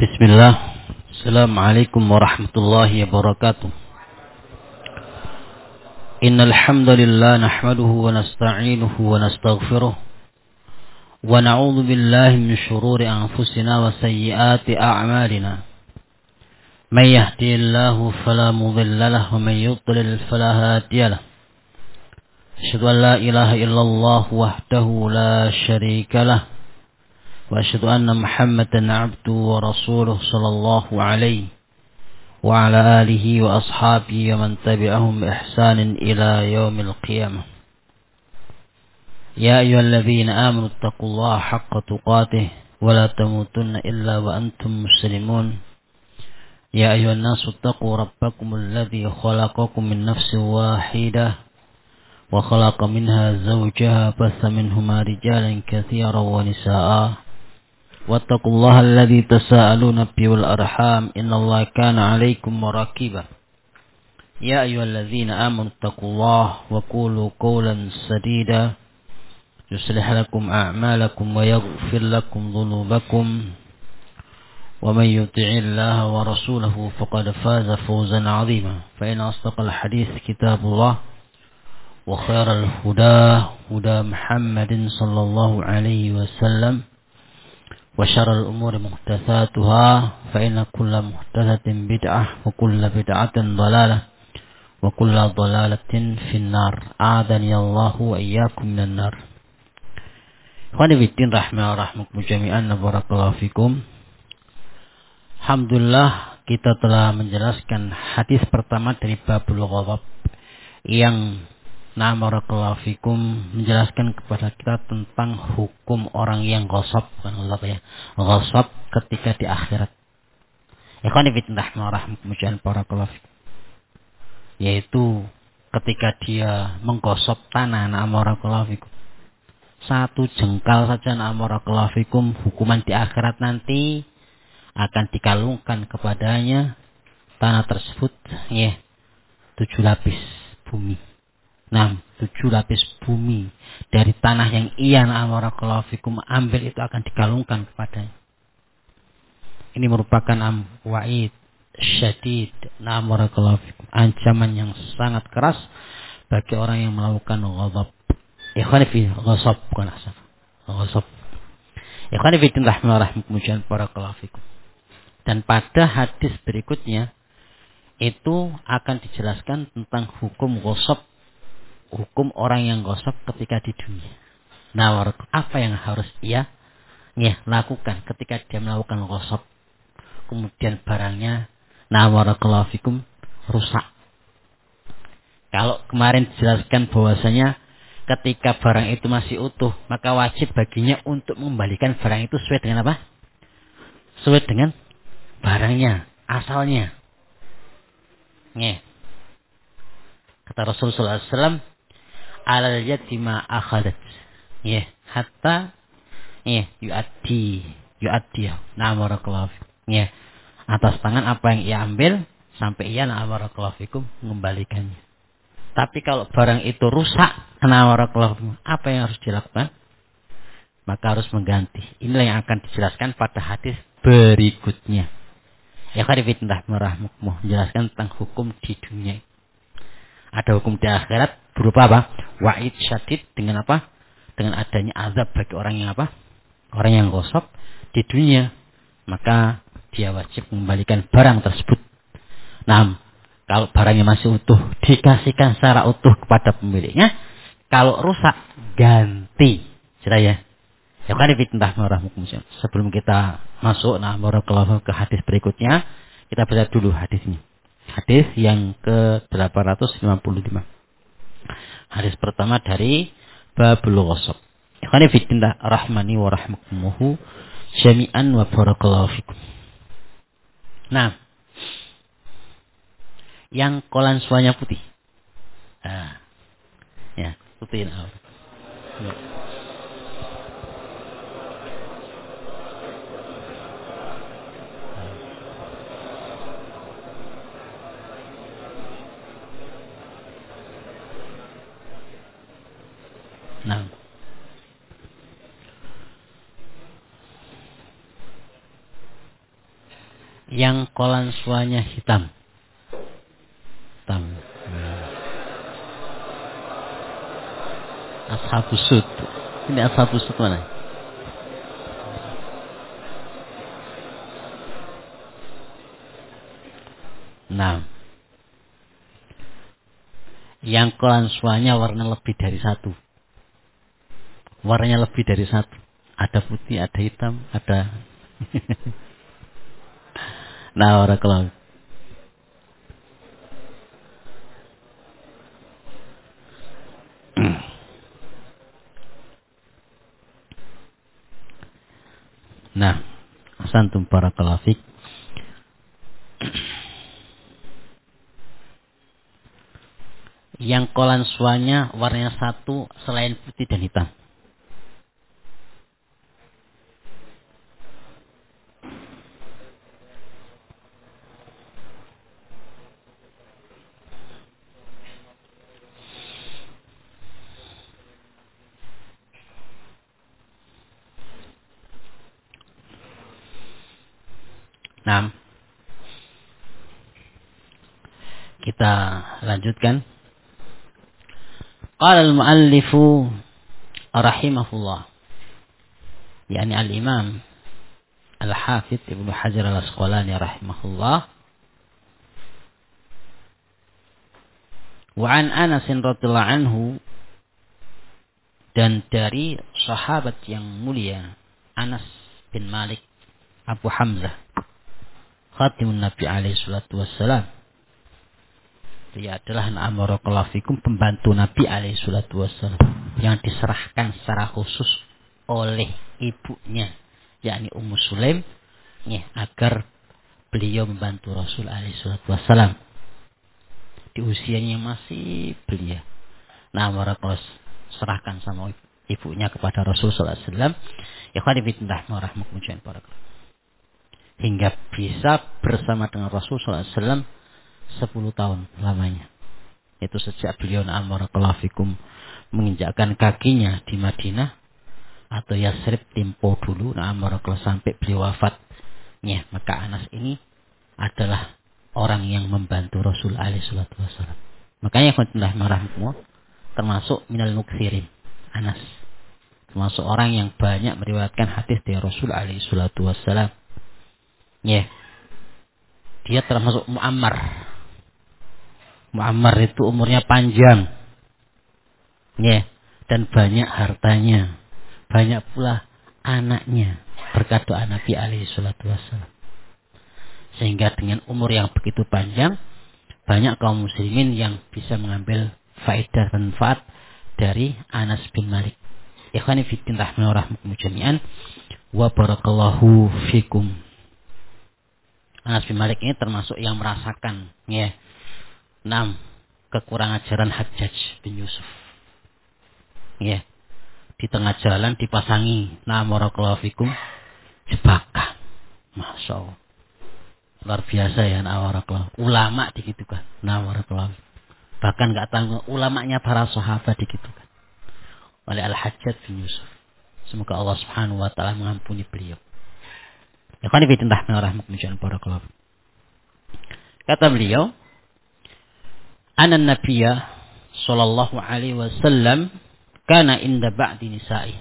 Bismillah. Assalamualaikum warahmatullahi wabarakatuh. Innal hamdalillah nahmaduhu wa nasta'inuhu wa nastaghfiruh wa na'udzu billahi min shururi anfusina wa sayyiati a'malina. May yahdihillahu fala mudilla lahu wa may yudlil fala hadiya lahu. Asyhadu an la ilaha illallah wahdahu la syarika lahu wa asyhadu anna Muhammadan 'abduhu wa rasuluhu sallallahu alaihi wa ala alihi wa ashabihi wa man tabi'ahum bi ihsanin ila yaumil qiyamah. Ya ayyuhalladzina amanu taqullaha haqqa tuqatih wa la tamutunna illa wa antum muslimun. Ya ayyuhan nasu taqu rabbakumul ladzi khalaqakum min nafsin wahidah wa khalaqa minha zawjaha batha minhuma rijalan katsiran wa nisaa'a. واتقوا الذي تساءلون به والأرحام إن الله كان عليكم رقيبا يا أيها الذين آمنوا اتقوا الله وقولوا قولا سديدا يصلح لكم أعمالكم ويغفر لكم ذنوبكم ومن يطع الله ورسوله فقد فاز فوزا عظيما فإن أصدق الحديث كتاب الله وخير الهدى هدى محمد صلى الله عليه وسلم وشر الأمور محدثاتها فإن كل محدثة بدعة وكل بدعة ضلالة وكل ضلالة في النار أعاذني الله وإياكم من النار. Ikhwani fiddin rahimahumullah jami'an barakallahu fikum. Alhamdulillah kita telah menjelaskan hadis pertama dari babul ghadab yang barakallahu fikum menjelaskan kepada kita tentang hukum orang yang ghasab, ghasab ketika di akhirat. Ikhwani fillah rahimahumullah barakallahu fikum. Yaitu ketika dia menggosok tanah barakallahu fikum. Satu jengkal saja barakallahu fikum, hukuman di akhirat nanti akan dikalungkan kepadanya tanah tersebut 7 lapis bumi. 7 lapis bumi dari tanah yang ia barakallahu fikum ambil itu akan dikalungkan kepadanya. Ini merupakan wa'id syadid barakallahu fikum, ancaman yang sangat keras bagi orang yang melakukan ghadab. Ikhwan fi ghasab bukan asaf. Ghasab. Ikhwan fi rahimahumullah barakallahu fikum. Dan pada hadis berikutnya itu akan dijelaskan tentang hukum ghasab, hukum orang yang ghasab ketika di dunia. Apa yang harus ia lakukan ketika dia melakukan ghasab, kemudian barangnya barakallahu fikum rusak. Kalau kemarin dijelaskan bahwasanya ketika barang itu masih utuh, maka wajib baginya untuk mengembalikan barang itu sesuai dengan apa? Sesuai dengan barangnya, asalnya. Kata Rasulullah SAW, alal yati ma akhadat hatta yuaddi barakallahu fikum. Atas tangan apa yang ia ambil sampai ia barakallahu fikum mengembalikannya. Tapi kalau barang itu rusak barakallahu fikum, apa yang harus dilakukan? Maka harus mengganti. Inilah yang akan dijelaskan pada hadis berikutnya. Ya karifitnah merahmukmu menjelaskan tentang hukum di dunia. Ada hukum di akhirat berupa apa? Wa'id syadid dengan apa? Dengan adanya azab bagi orang yang apa? Orang yang ghasab di dunia. Maka dia wajib mengembalikan barang tersebut. Kalau barangnya masih utuh, dikasihkan secara utuh kepada pemiliknya. Kalau rusak, ganti. Sudah ya? Ya kan fitnah marahmukum. Sebelum kita masuk barakallahu ke hadis berikutnya, kita baca dulu hadis ini. Hadis yang ke-855. Hadis pertama dari babul ghasab. Ikhwani fillah rahmani wa rahmakumullah jami'an wa barakallahu fikum. Yang kolan suaranya putih. Putih. Yang kolansuanya hitam. Hitam. Ashabus Sud. Ini Ashabus Sud mana? Nah, yang kolansuanya warna lebih dari satu. Warnanya lebih dari satu. Ada putih, ada hitam, ada. Nah, barakallahu. Nah, asantum barakallahu fik. Yang kolansuanya warnanya satu selain putih dan hitam. Nah, kita lanjutkan. Qala al-muallifu rahimahullah. Yani al-imam al-hafidh Ibnu Hajar al-Asqalani rahimahullah. Wa an Anas radhiyallahu anhu, dan dari sahabat yang mulia Anas bin Malik Abu Hamzah khatimun Nabi alaihi salatu wassalam. Dia adalah na'amarakallahu fikum, pembantu Nabi alaihi salatu wassalam yang diserahkan secara khusus oleh ibunya, yakni Ummu Sulaim, ya, agar beliau membantu Rasul alaihi salatu wassalam di usianya masih belia. Na'amarakallahu serahkan sama ibunya kepada Rasul sallallahu alaihi wasallam. Ikhwani fillah rahmakumullah barakallahu. Hingga bisa bersama dengan Rasul sallallahu alaihi wasallam 10 tahun lamanya. Itu sejak beliau na'amarakallahu fikum menginjakkan kakinya di Madinah atau Yasrib tempo dulu na'amarakallahu sampai beliau wafat. Ya, maka Anas ini adalah orang yang membantu Rasul alaihi salatu wasallam. Makanya khotbah marahmu termasuk minal muksirin. Anas termasuk orang yang banyak meriwayatkan hadis dari Rasul alaihi salatu wasallam. Ya. Dia termasuk Muammar. Muammar itu umurnya panjang. Ya, dan banyak hartanya. Banyak pula anaknya berkat doa Nabi alaihi salatu wasallam. Sehingga dengan umur yang begitu panjang, banyak kaum muslimin yang bisa mengambil faedah dan manfaat dari Anas bin Malik. Ikhwani fiddin rahmani wa rahmakumullah jami'an wa barakallahu fikum. Anas bin Malik ini termasuk yang merasakan, ya, 6 kekurangan ajaran Hajjaj bin Yusuf. Ya, di tengah jalan dipasangi barakallahu fikum jebakan. Masya Allah. Luar biasa ya barakallahu. Ulama digitukan. Barakallahu. Bahkan enggak tahu ulamanya para sahabat digitukan oleh Al-Hajjaj bin Yusuf. Semoga Allah Subhanahu wa taala mengampuni beliau. Ya kan ibadillah rahmatullahi barakallahu. Kata beliau, "Anna Nabiyya sallallahu alaihi wasallam kana inda ba'di nisa'i."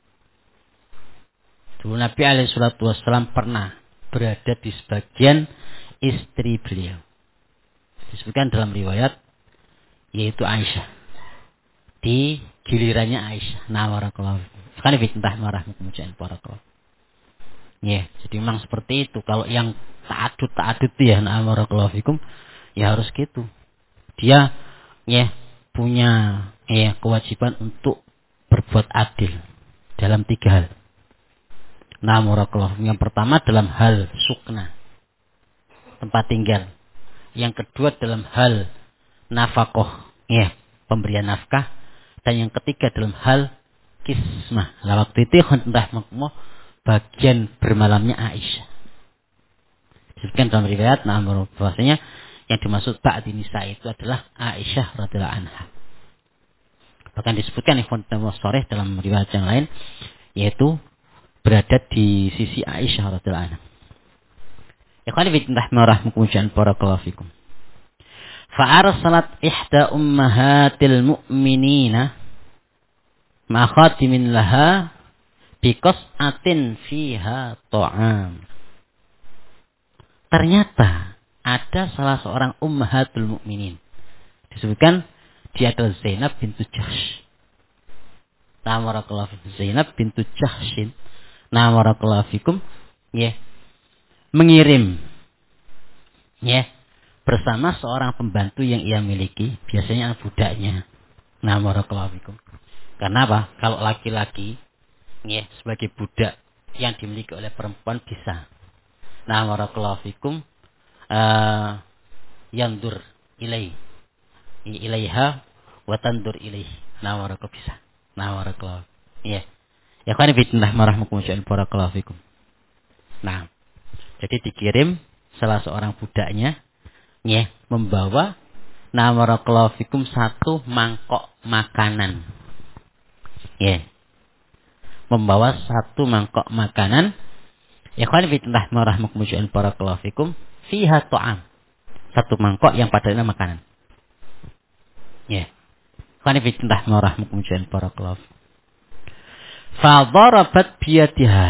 Dulu Nabi alaihi salatu wasallam pernah berada di sebagian istri beliau. Disebutkan dalam riwayat yaitu Aisyah. Di gilirannya Aisyah. Barakallahu. Kan ibadillah rahmatullahi barakallahu. Ya, jadi memang seperti itu. Kalau yang ta'adud ya, barakallahu fikum, ya harus gitu. Dia ya punya ya kewajiban untuk berbuat adil dalam 3 hal. Barakallahu. Yang pertama dalam hal sukna, tempat tinggal. Yang kedua dalam hal nafkah, ya, pemberian nafkah, dan yang ketiga dalam hal kismah. Lah waktu itu hendak bagian bermalamnya Aisyah. Disebutkan dalam riwayat bahwasanya yang dimaksud ba'di nisa itu adalah Aisyah radhiyallahu anha. Bahkan disebutkan ikhwan sharih dalam riwayat yang lain yaitu berada di sisi Aisyah radhiyallahu anha. Ikhwan fillah rahmatullah barakallahu fikum. Fa arsalat ihda ummahatil mu'minina ma khatimin laha biqas'atin fiha ta'am. Ternyata ada salah seorang ummahatul mukminin. Disebutkan dia adalah Zainab bintu Jahsy. Namarakallahu fikum. Zainab bintu Jahsy. Namarakallahu fikum. Ya. Mengirim. Ya. Bersama seorang pembantu yang ia miliki. Biasanya budaknya. Namarakallahu fikum. Karena apa? Kalau laki-laki. Ya. Sebagai budak yang dimiliki oleh perempuan bisa. Namarakallahu fikum. Yandur ilaiha wa tandur ilaih. Nawarakallahu bisa. Nawarakallahu. Iya. Ya kan bismillah marahmukumullah barakallahu fikum. Nah, jadi dikirim salah seorang budaknya ya membawa nawarakallahu fikum satu mangkok makanan. Ya. Membawa satu mangkok makanan. Ya kan bismillah marahmukumullah barakallahu fikum fiha ta'am. Satu mangkok yang padanya makanan. Ya. Khani fillah rahmatullah barakallahu. Fa darabat biyadiha.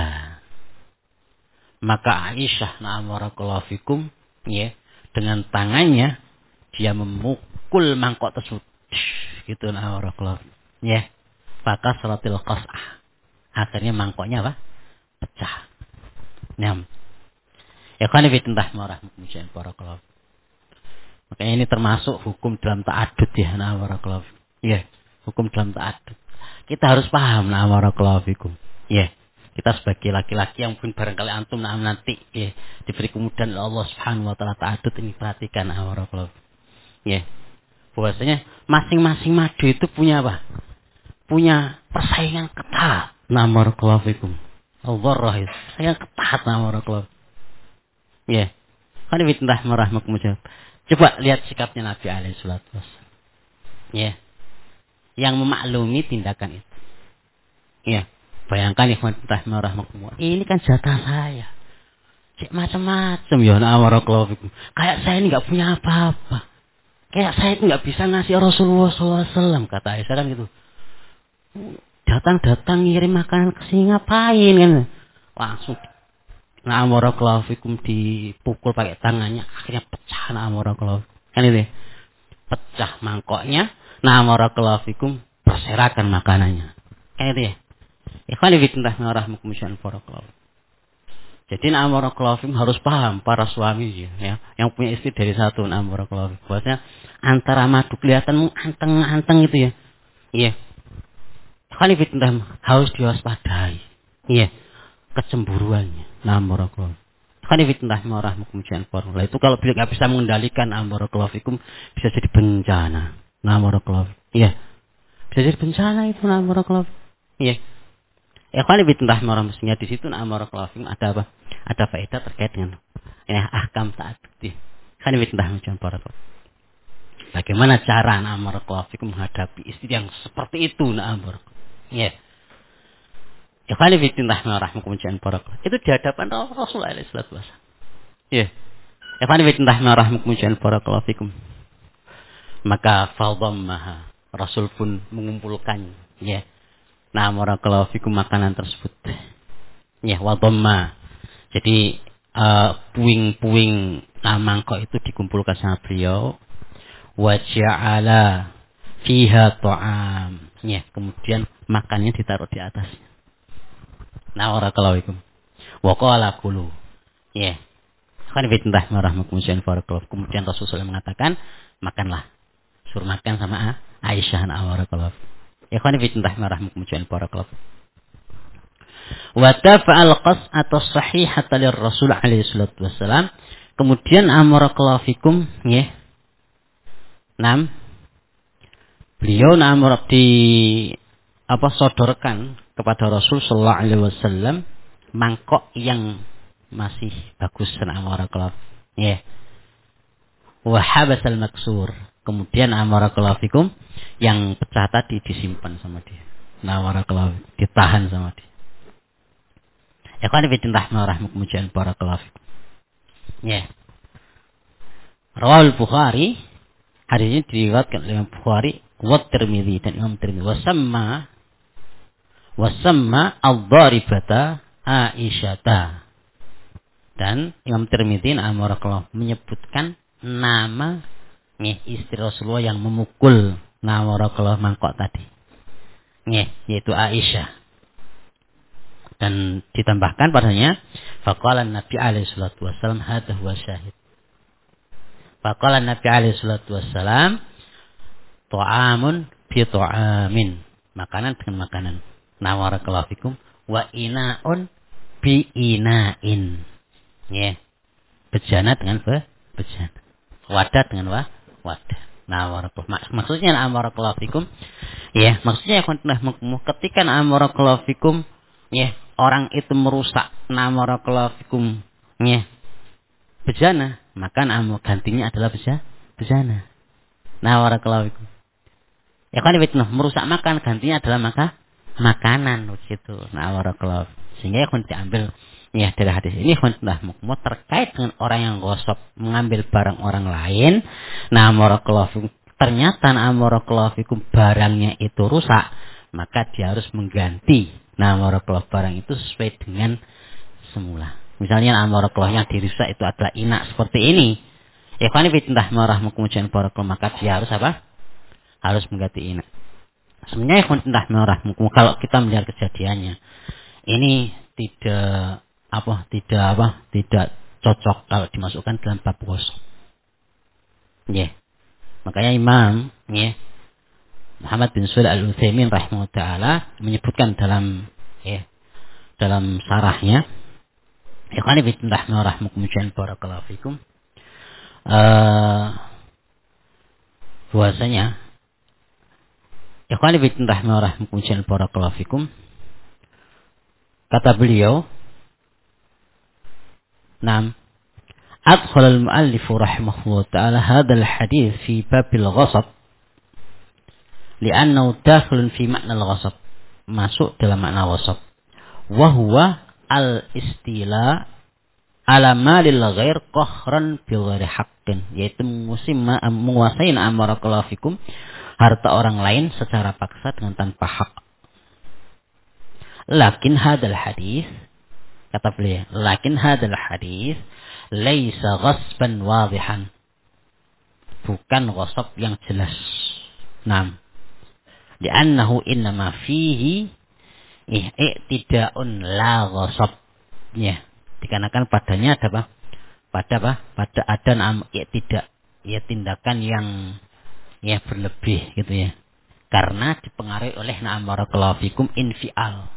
Maka Aisyah barakallahu fikum ya, dengan tangannya dia memukul mangkok tersebut. Gitu barakallahu. Ya. Maka salatil qas'ah. Akhirnya mangkoknya apa? Pecah. Nyam. Ya khani fillah rahmatullah barakallahu. Makanya ini termasuk hukum dalam ta'adud ya, barakallahu fikum. Ya, hukum dalam ta'adud. Kita harus paham barakallahu fikum. Ya, kita sebagai laki-laki yang mungkin barangkali antum nanti ya diberi kemudahan oleh Allah Subhanahu wa taala ta'adud ini perhatikan barakallahu fikum. Ya. Bahwasanya masing-masing madu itu punya apa? Punya persaingan ketat. Barakallahu fikum. Allah rahim. Persaingan ketat barakallahu. Ya. Kan fitnah marahmakumullah. Coba lihat sikapnya Nabi alaihi salatu wasallam. Ya. Yang memaklumi tindakan itu. Ya. Bayangkan ikhwan rahmatullah. Ini kan jatah saya. Cek macam-macam ya barakallahu fikum. Kayak saya ini enggak punya apa-apa. Kayak saya itu enggak bisa ngasih Rasulullah SAW kata Aisyah kan gitu. Datang-datang ngirim makanan ke sini ngapain kan? Langsung barakallahu fikum dipukul pakai tangannya, akhirnya pecah barakallahu. Kan itu. Pecah mangkoknya, barakallahu fikum berserakan makanannya. Kan itu ya. Ikhwan fillah rahmatullah barakallahu. Jadi barakallahu fikum harus paham para suami ya, yang punya istri dari satu barakallahu fikum. Bahwasanya antara madu kelihatan anteng-anteng itu ya. Iya. Ikhwan fillah harus diwaspadai. Iya. Kecemburuannya. Barakallahu. Kan fitnah rahmatullah. Itu kalau beliau enggak bisa mengendalikan barakallahu fikum bisa jadi bencana. Barakallahu. Iya. Bisa jadi bencana itu barakallahu. Iya. Ya kan fitnah rahmatullah di situ barakallahu fikum ada apa? Ada faedah terkait dengan ya ahkam ta'addud. Kan fitnah barakallahu. Bagaimana cara barakallahu fikum menghadapi istri yang seperti itu barakallahu. Iya. Ya kali fitnah rahmatullah barakallahu. Itu di hadapan Rasulullah sallallahu alaihi wasallam. Ya. Ya kali fitnah rahmatullah barakallahu fikum. Maka fadhammaha. Rasul pun mengumpulkan ya. Barakallahu fikum makanan tersebut. Ya, wadhamma. Jadi puing-puing mangkok itu dikumpulkan sama beliau. Wa ja'ala fiha ta'am. Ya, kemudian makannya ditaruh di atasnya. Barakallahu fikum. Wa qala kulu. Ya. Kan fitnah rahmatullah barakallahu. Kemudian Rasulullah mengatakan, makanlah. Suruh makan sama Aisyah barakallahu. Ya kan fitnah rahmatullah barakallahu. Wa tafa'al qas'ata sahihata lirrasul alaihi salatu wassalam. Kemudian barakallahu fikum ya. 6. Beliau sodorkan kepada Rasul sallallahu alaihi wasallam mangkok yang masih bagus barakallahu. Ya. Wa habasal maksur. Kemudian barakallahu fikum yang pecah tadi disimpan sama dia. Barakallahu ditahan sama dia. Ya kan fitnah rahmatullah barakallahu fikum. Ya. Rawal Bukhari, hadis ini diriwayatkan oleh Imam Bukhari wa Tirmidzi dan Imam Tirmidzi. Wasamma ad-dharibata Aisyata. Dan Imam Tirmidzi barakallahu menyebutkan nama istri Rasulullah yang memukul barakallahu mangkok tadi. Yaitu Aisyah. Dan ditambahkan padanya faqala Nabi alaihi salatu wasallam hadza huwa syahid. Faqala Nabi alaihi salatu wasallam ta'amun bi ta'amin. Makanan dengan makanan. Barakallahu fikum wa ina'un bi ina'in. Bejana dengan bejana. Wadah dengan wadah. Maksudnya barakallahu fikum. Maksudnya ketika barakallahu fikum orang itu merusak barakallahu fikum bejana, maka gantinya adalah bejana. Barakallahu fikum. Merusak makan gantinya adalah makanan begitu. Barakallahu. Sehingga diambil dari hadis ini terkait dengan orang yang gosok mengambil barang orang lain. Barakallahu fikum. Ternyata barakallahu fikum barangnya itu rusak, maka dia harus mengganti barakallahu barang itu sesuai dengan semula. Misalnya barakallahu yang dirusak itu adalah inak seperti ini. Maka dia harus apa? Harus mengganti inak. Sebenarnya kalau kita melihat kejadiannya, ini tidak cocok kalau dimasukkan dalam bab gosok. Makanya Imam Muhammad bin Shalih Al-Utsaimin rahimahullah taala menyebutkan dalam sarahnya, barakallahu fikum, bahwasanya barakallahu fikum, kata beliau, أدخل المؤلف رحمه الله تعالى هذا الحديث في باب الغصب لأنه داخل في معنى الغصب, masuk dalam makna ghasab, وهو الاستيلاء على مال الغير قهرا بغير حق, yaitu menguasai barakallahu fikum harta orang lain secara paksa dengan tanpa hak. Lakin hadal hadis, kata beliau, laisa ghasban wadihan, bukan ghasab yang jelas. Li'annahu innama fihi i'tida'un la ghasab. Dikarenakan padanya ada apa? Pada ada i'tida', tindakan yang berlebih gitu ya. Karena dipengaruhi oleh barakallahu fikum infial.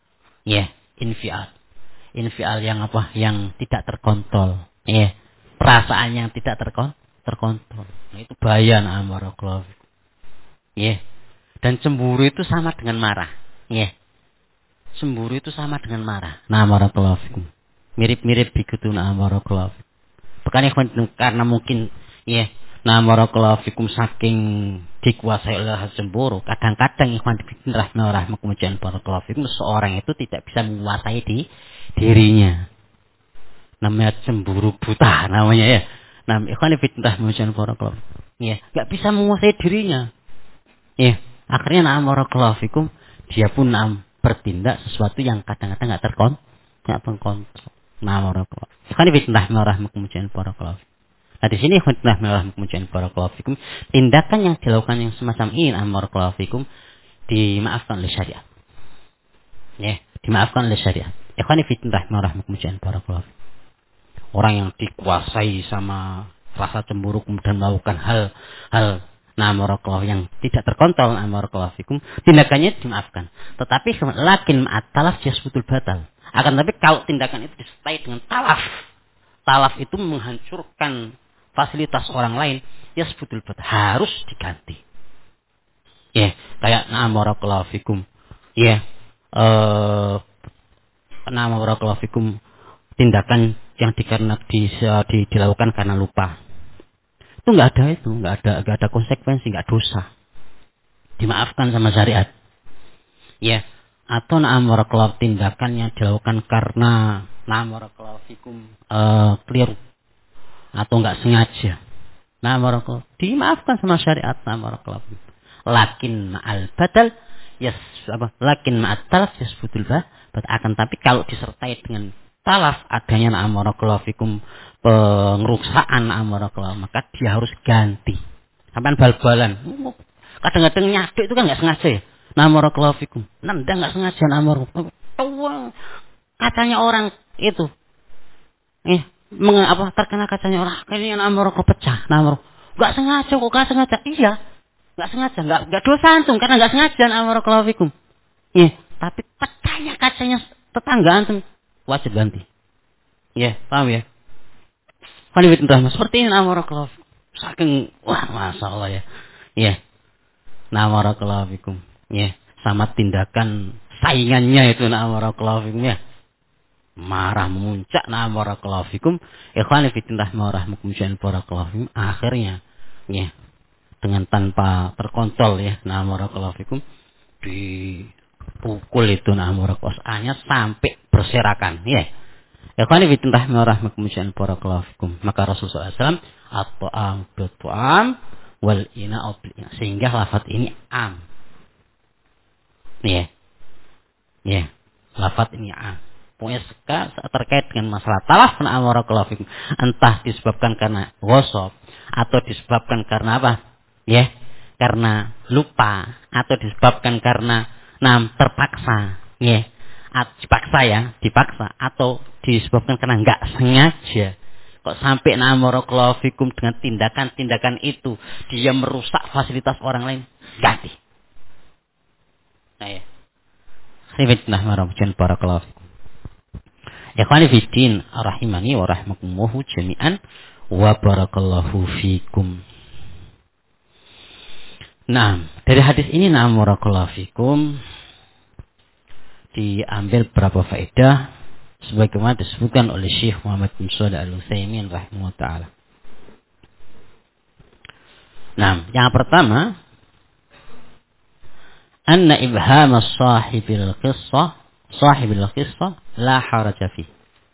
Infial yang apa? Yang tidak terkontrol. Perasaan yang tidak terkontrol. Itu bahaya barakallahu fikum. Dan cemburu itu sama dengan marah. Cemburu itu sama dengan marah. Barakallahu fikum. Mirip-mirip begitu barakallahu fikum. Bukan karena mungkin barakallahu fikum saking dikuasai oleh cemburu. Kadang-kadang barakallahu fikum seorang itu tidak bisa menguasai dirinya. Namanya cemburu buta namanya ya. Barakallahu. Enggak bisa menguasai dirinya. Akhirnya barakallahu fikum dia pun bertindak sesuatu yang kadang-kadang enggak terkontrol. Barakallahu. Barakallahu. Nah di sini barakallahu fikum, tindakan yang dilakukan yang semacam ini barakallahu fikum dimaafkan oleh syariat. Dimaafkan oleh syariat. Barakallahu. Orang yang dikuasai sama rasa cemburu kemudian melakukan hal barakallahu yang tidak terkontrol barakallahu fikum, tindakannya dimaafkan. Tetapi lakin ma'at-talaf yasbutul batal. Akan tapi kalau tindakan itu disertai dengan talaf itu menghancurkan fasilitas orang lain, yasbutul batal, harus diganti. Kayak barakallahu fikum. Barakallahu fikum, tindakan yang dilakukan karena lupa. Itu enggak ada konsekuensi, enggak dosa. Dimaafkan sama syariat. Atau barakallahu tindakan yang dilakukan karena barakallahu fikum keliru. atau enggak sengaja. Nah, barakallahu dimaafkan sama syariat. Nah, barakallahu lakin ma'al badal lakin ma'at talaf yasbutul akan tapi kalau disertai dengan talaf adanya nah barakallahu fikum pengerusakan nah barakallahu maka dia harus ganti. Sampai bal-balan. Kadang-kadang nyaduk itu kan enggak sengaja ya. Nah, barakallahu fikum. Nendang enggak sengaja nah barakallahu. Kacanya orang itu terkena kacanya orang ini namor pecah namor nggak sengaja kok nggak sengaja iya nggak sengaja nggak dosa antum karena nggak sengaja namor kelafikum tapi pecahnya kacanya tetangga antum wajib ganti paham ya Khalifat Rahmat seperti ini namor kelafikum saking wah masya Allah ya namor kelafikum sama tindakan saingannya itu namor kelafikum marah memuncak na barakallahu fikum ikhwani fillah marahmukum barakallahu fikum akhirnya dengan tanpa terkontrol na barakallahu fikum dipukul itu na barakallahu sampai berserakan ikhwani fillah marahmukum barakallahu fikum maka Rasulullah SAW at-ta'am bil-ta'am wal ina'u bil-ina sehingga lafaz ini am lafaz ini am pokoknya terkait dengan masalah talaf na barakallahu fikum entah disebabkan karena ghasab atau disebabkan karena apa karena lupa atau disebabkan karena terpaksa dipaksa atau disebabkan karena enggak sengaja kok sampai na barakallahu fikum dengan tindakan-tindakan itu dia merusak fasilitas orang lain ganti Sibitnah marhamkan barakallahu fikum Ikhwani fi din rahimani wa rahmakumullah jami'an wa barakallahu fikum. Nah, dari hadis ini barakallahu fikum diambil beberapa faedah sebagaimana disebutkan oleh Syekh Muhammad bin Shalih Al-Utsaimin rahimahullah taala. Nah, yang pertama anna ibham sahibil qissah la haraja fi.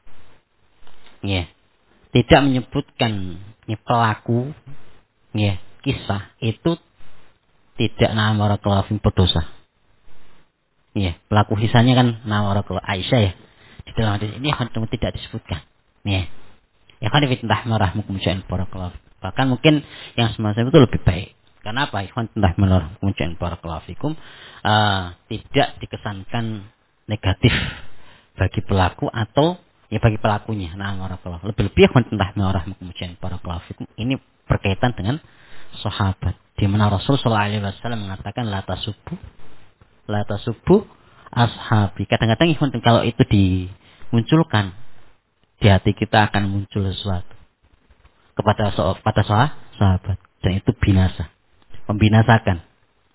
Tidak menyebutkan pelaku kisah itu tidak barakallahu fikum berdosa. Pelaku kisahnya kan barakallahu Aisyah Di dalam hadis ini tidak disebutkan. Kan fitnah marahmukum barakallahu. Bahkan mungkin yang semacam itu lebih baik. Karena apa? Ikhwan fitnah marahmukum barakallahu fikum tidak dikesankan negatif bagi pelaku atau bagi pelakunya. Barakallahu. Lebih-lebih tentang marahmukum barakallahu fikum ini berkaitan dengan sahabat. Di mana Rasul sallallahu alaihi wasallam mengatakan la tasubbu ashabi. Kadang-kadang kalau itu dimunculkan di hati kita akan muncul sesuatu kepada sahabat dan itu binasa, membinasakan.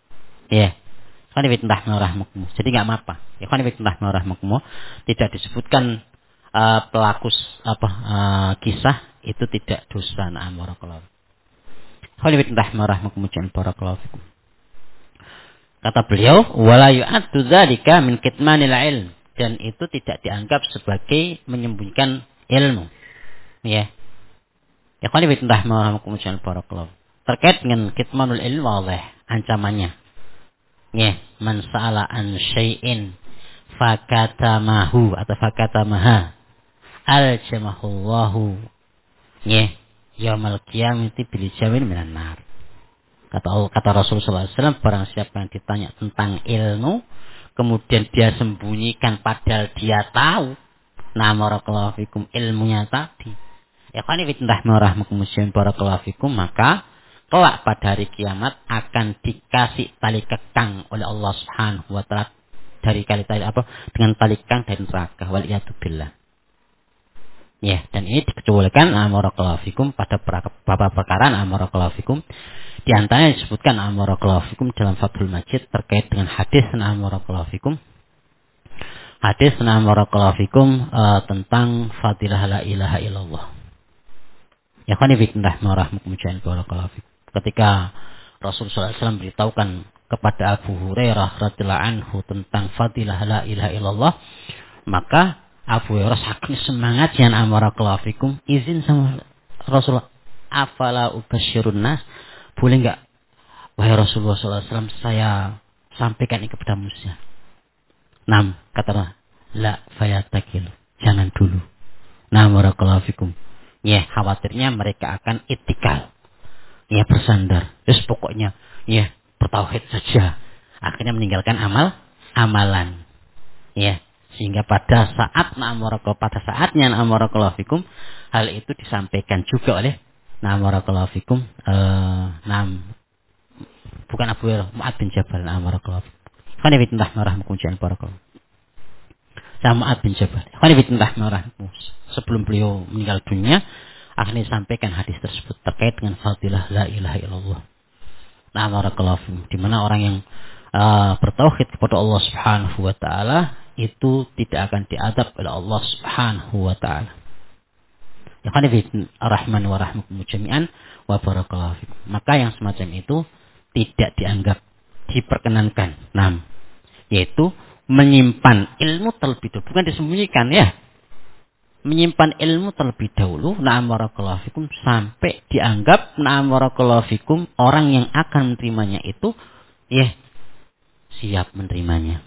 Jadi nggak apa-apa. Tidak disebutkan pelaku kisah itu tidak dosa. Kata beliau, wala yu'addu dzalika min kitmanil ilm, dan itu tidak dianggap sebagai menyembunyikan ilmu. Terkait dengan kitmanul ilm oleh ancamannya. Man sa'ala an syai'in fakatamahu atau fakatamaha aljamahullahu yaumil qiyamati bil jamin minan nar. Kata Rasulullah SAW, barang siapa yang ditanya tentang ilmu kemudian dia sembunyikan padahal dia tahu barakallahu fikum ilmunya tadi. Barakallahu fikum, maka kelak pada hari kiamat akan dikasih tali kekang oleh Allah Subhanahu wa taala dari dengan tali kekang dari neraka wal iyadu billah. Dan ini dikecualikan barakallahu fikum pada beberapa perkara barakallahu fikum. Di antaranya disebutkan barakallahu fikum dalam Fathul Majid terkait dengan hadis barakallahu fikum. Hadis barakallahu fikum tentang fadilah la ilaha illallah. Barakallahu fikum. Ketika Rasulullah SAW beritahukan kepada Abu Hurairah radhiyallahu anhu tentang fadilah la ilaha illallah, maka Abu Hurairah saking semangatnya barakallahu fikum izin sama Rasulullah, afala ubasyirun nas? Boleh enggak wahai Rasulullah sallallahu alaihi wasallam saya sampaikan ini kepada manusia? Kata la fayatakil. Jangan dulu. Barakallahu fikum. Ya, khawatirnya mereka akan itikal. Ya, bersandar. Terus pokoknya ya bertauhid saja. Akhirnya meninggalkan amalan. Ya, sehingga pada saatnya barakallahu fikum, hal itu disampaikan juga oleh barakallahu fikum bukan Abu Hurairah, Mu'adz bin Jabal barakallahu fikum. Kan ibn Tahmarah mengujian barakallahu. Sama Mu'adz bin Jabal. Kan ibn Tahmarah sebelum beliau meninggal dunia akhirnya sampaikan hadis tersebut terkait dengan fadilah la ilaha illallah. Barakallahu fikum, di mana orang yang bertauhid kepada Allah Subhanahu wa taala itu tidak akan diadab oleh Allah Subhanahu wa taala. Ya kan ar-Rahman wa rahmakum jami'an wa barakallahu fikum. Maka yang semacam itu tidak dianggap diperkenankan. Yaitu menyimpan ilmu terlebih dahulu, bukan disembunyikan ya. Menyimpan ilmu terlebih dahulu, barakallahu fikum, sampai dianggap barakallahu fikum orang yang akan menerimanya itu ya siap menerimanya.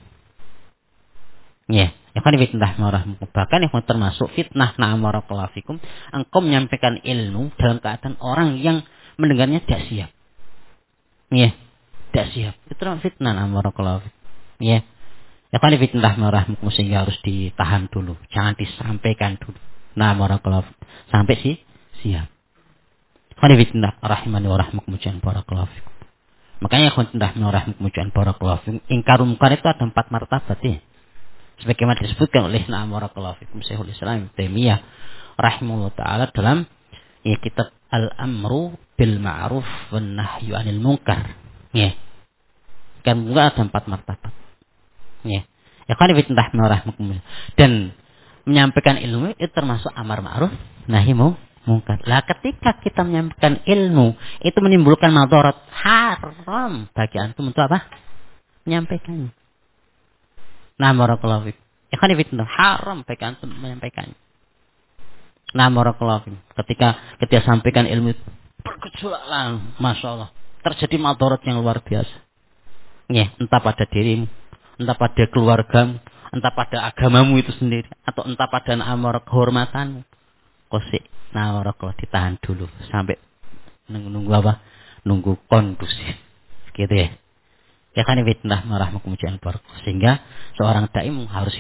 Ya, kan fitnah bahkan yang termasuk fitnah barakallahu fikum, engkau menyampaikan ilmu dalam keadaan orang yang mendengarnya tidak siap. Ya, tidak siap. Itu fitnah barakallahu fikum. Ya. Ya kan fitnah sehingga harus ditahan dulu, jangan disampaikan dulu. Barakallahu fikum. Sampai siap. Kan fitnah rahimani wa rahmakum barakallahu fikum. Makanya fitnah rahmakum barakallahu fikum, ingkar munkar itu ada 4 martabat ya. Sebagaimana disebutkan oleh barakallahu fikum Syekhul Islam Ibnu Taimiyah rahimahullah taala dalam kitab Al-Amru bil Ma'ruf wan Nahyu 'anil Munkar. Ya. Kan juga ada 4 martabat. Ya. Ya kan fitnah rahmakum. Dan menyampaikan ilmu itu termasuk amar ma'ruf nahi munkar. Lah ketika kita menyampaikan ilmu itu menimbulkan madarat, haram bagi antum untuk apa? Menyampaikannya. Barakallahu fikum. Ya kan fitnah haram bagi antum menyampaikannya. Barakallahu fikum. Ketika sampaikan ilmu itu bergejolak lah, masya Allah, terjadi madarat yang luar biasa. Ya, entah pada dirimu, entah pada keluargamu, entah pada agamamu itu sendiri, atau entah pada amar kehormatanmu. Kosik, barakallahu, ditahan dulu sampai nunggu apa? Nunggu kondusif, gitu ya. Ya kan fitnah rahmakum barak. Sehingga seorang dai harus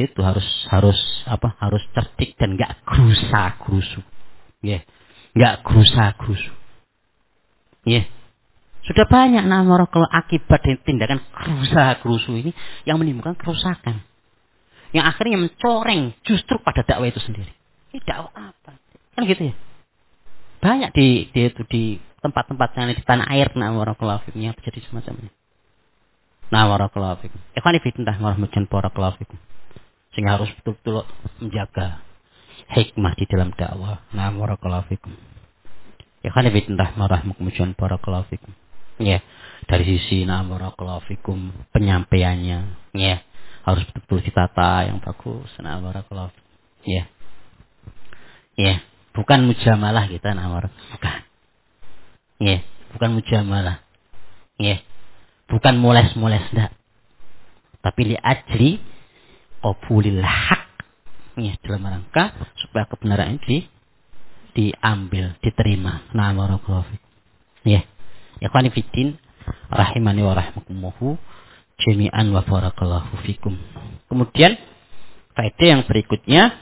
harus cerdik dan enggak gerusa-gerusu. Ya. Enggak gerusa-gerusu. Ya. Sudah banyak barakallahu akibat dari tindakan gerusa-gerusu ini yang menimbulkan kerusakan. Yang akhirnya mencoreng justru pada dakwah itu sendiri. Ini dakwah apa? Kan gitu ya. Banyak di tempat-tempat yang di tanah air barakallahu fikum yang terjadi semacam ini. Barakallahu fikum. Ikhwani fitnah warahmatullahi wabarakatuh. Sehingga harus betul-betul menjaga hikmah di dalam dakwah. Barakallahu fikum. Ikhwani fitnah warahmatullahi wabarakatuh. Ya, dari sisi barakallahu fikum penyampaiannya, ya, harus betul-betul ditata yang bagus. Barakallahu fikum. Ya. Ya, bukan mujamalah kita bukan. Ya, bukan mujamalah. Ya. Bukan moles-moles enggak. Tapi li ajli qabulil haq. Ya, dalam rangka supaya kebenaran ini diambil, diterima. Barakallahu fikum. Ya. Ikhwani fiddin rahimani wa rahmakumullah jami'an wa barakallahu fikum. Kemudian faedah yang berikutnya,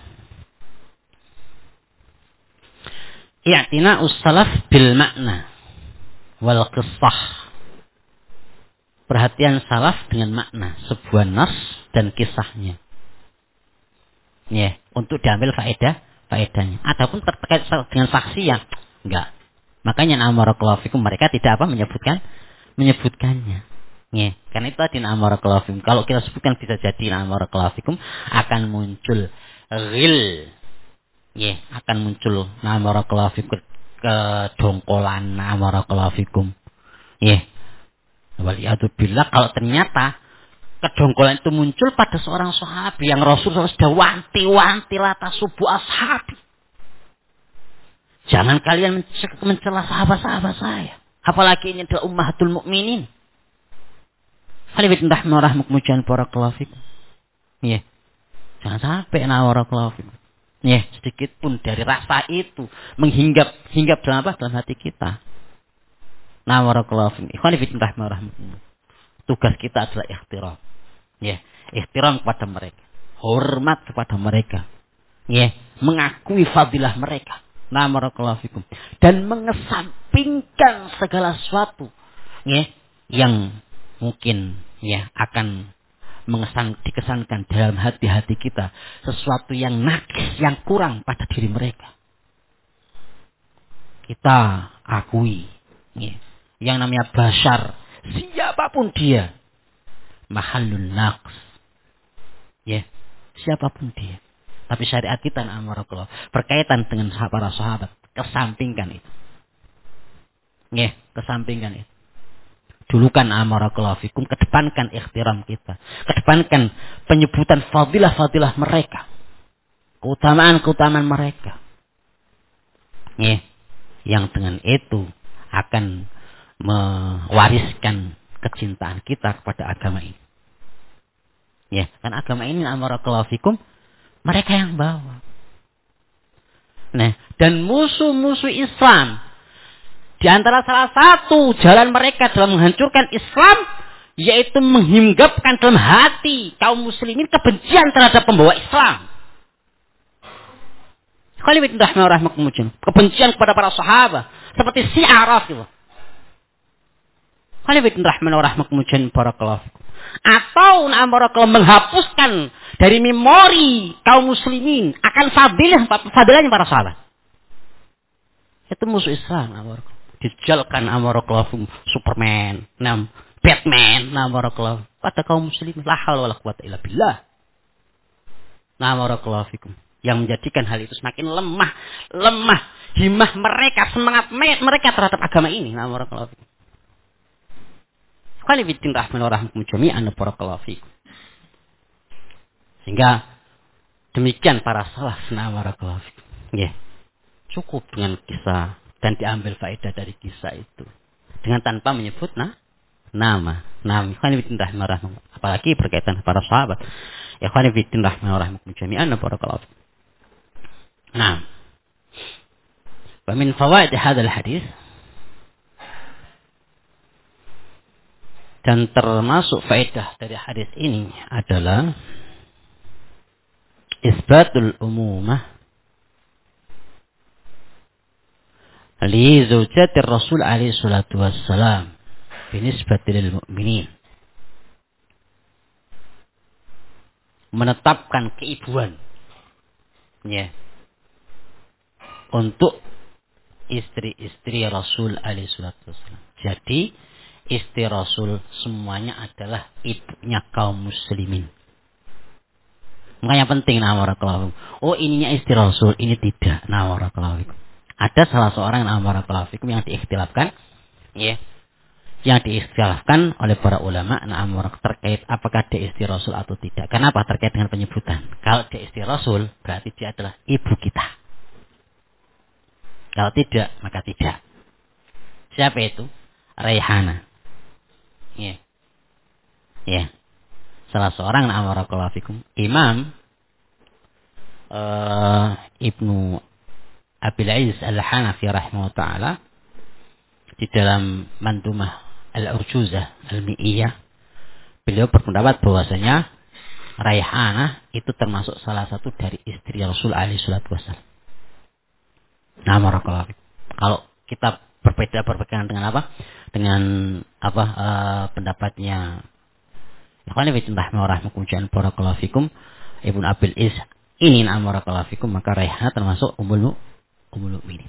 i'tina us-salaf bil makna wal qissah. Perhatian salaf dengan makna sebuah nas dan kisahnya. Ya, untuk diambil faedahnya. Ataupun terkait dengan saksi yang enggak. Makanya barakallahu fikum mereka tidak menyebutkannya. Ya, karena itu tadi barakallahu fikum. Kalau kita sebutkan bisa jadi barakallahu fikum akan muncul ghil. Ya, akan muncul barakallahu fikum kedongkolan barakallahu fikum. Ya. Waliyadzubillah, kalau ternyata kedongkolan itu muncul pada seorang sahabi yang Rasulullah sudah wanti-wanti lata subuh ashabi. Jangan kalian mencela sahabat-sahabat saya. Apalagi ini adalah ummahatul mukminin. Khalifat rahmatullahi jangan barakallahu fikum. Ya. Jangan sampai barakallahu fikum. Ya, sedikit pun dari rasa itu menghinggap dalam apa? Dalam hati kita. Barakallahu fikum. Khalifat rahmatullahi. Tugas kita adalah ihtiram. Ya, ihtiram kepada mereka. Hormat kepada mereka. Ya, mengakui fadilah mereka. Barakallahu fikum. Dan mengesampingkan segala sesuatu ya yang mungkin ya akan dikesankan dalam hati-hati kita sesuatu yang nakis, yang kurang pada diri mereka. Kita akui ya, yang namanya bashar, siapapun dia, mahallun naqs. Ya, siapapun dia. Tapi syariat kita berkaitan dengan para sahabat, kesampingkan itu. Ya, kesampingkan itu. Dulukan amarakallahu fikum, kedepankan ikhtiram kita. Kedepankan penyebutan fadilah-fadilah mereka. Keutamaan-keutamaan mereka. Ya, yang dengan itu akan mewariskan kecintaan kita kepada agama ini. Ya, kan agama ini amarakallahu fikum mereka yang bawa. Nah, dan musuh-musuh Islam, di antara salah satu jalan mereka dalam menghancurkan Islam, yaitu menghinggapkan dalam hati kaum muslimin kebencian terhadap pembawa Islam. Kebencian kepada para sahabat, seperti Syiah Rafidhah. Atau menghapuskan dari memori kaum muslimin akan fadilahnya para sahabat. Itu musuh Islam. Dijalkan Superman, Batman, pada kaum muslimin. La haula wala quwwata illa billah. Yang menjadikan hal itu semakin lemah himmah mereka, semangat mereka terhadap agama ini. Sehingga demikian para salaf ya, cukup dengan kisah dan diambil faedah dari kisah itu dengan tanpa menyebut nama. Apalagi berkaitan para sahabat. Nah, wa min fawaid hadzal hadis, dan termasuk faedah dari hadis ini adalah isbatul umumah li zawjatir Rasul alaihi salatu wassalam binisbati lil mu'minin. Menetapkan keibuan ya untuk istri-istri Rasul alaihi salatu wassalam. Jadi istri Rasul semuanya adalah ibunya kaum muslimin. Makanya penting oh ininya istri Rasul, ini tidak. Ada salah seorang yang diikhtilafkan ya, yang diikhtilafkan oleh para ulama terkait apakah dia istri Rasul atau tidak. Kenapa? Terkait dengan penyebutan. Kalau dia istri Rasul berarti dia adalah ibu kita. Kalau tidak maka tidak. Siapa itu? Raihana. Ya. Ya. Salah seorang Imam Ibnu Abil Aziz Al-Hanafi rahimahullah ta'ala di dalam Mandumah Al-Urjuzah Al-Mi'iyah, beliau berpendapat bahwasanya Raihanah itu termasuk salah satu dari istri Rasul alaihi salatu wasallam. Kalau kita berpegang dengan apa? Dengan pendapatnya Ibnu Abil Is ini maka Raihanah termasuk ummul mukminin.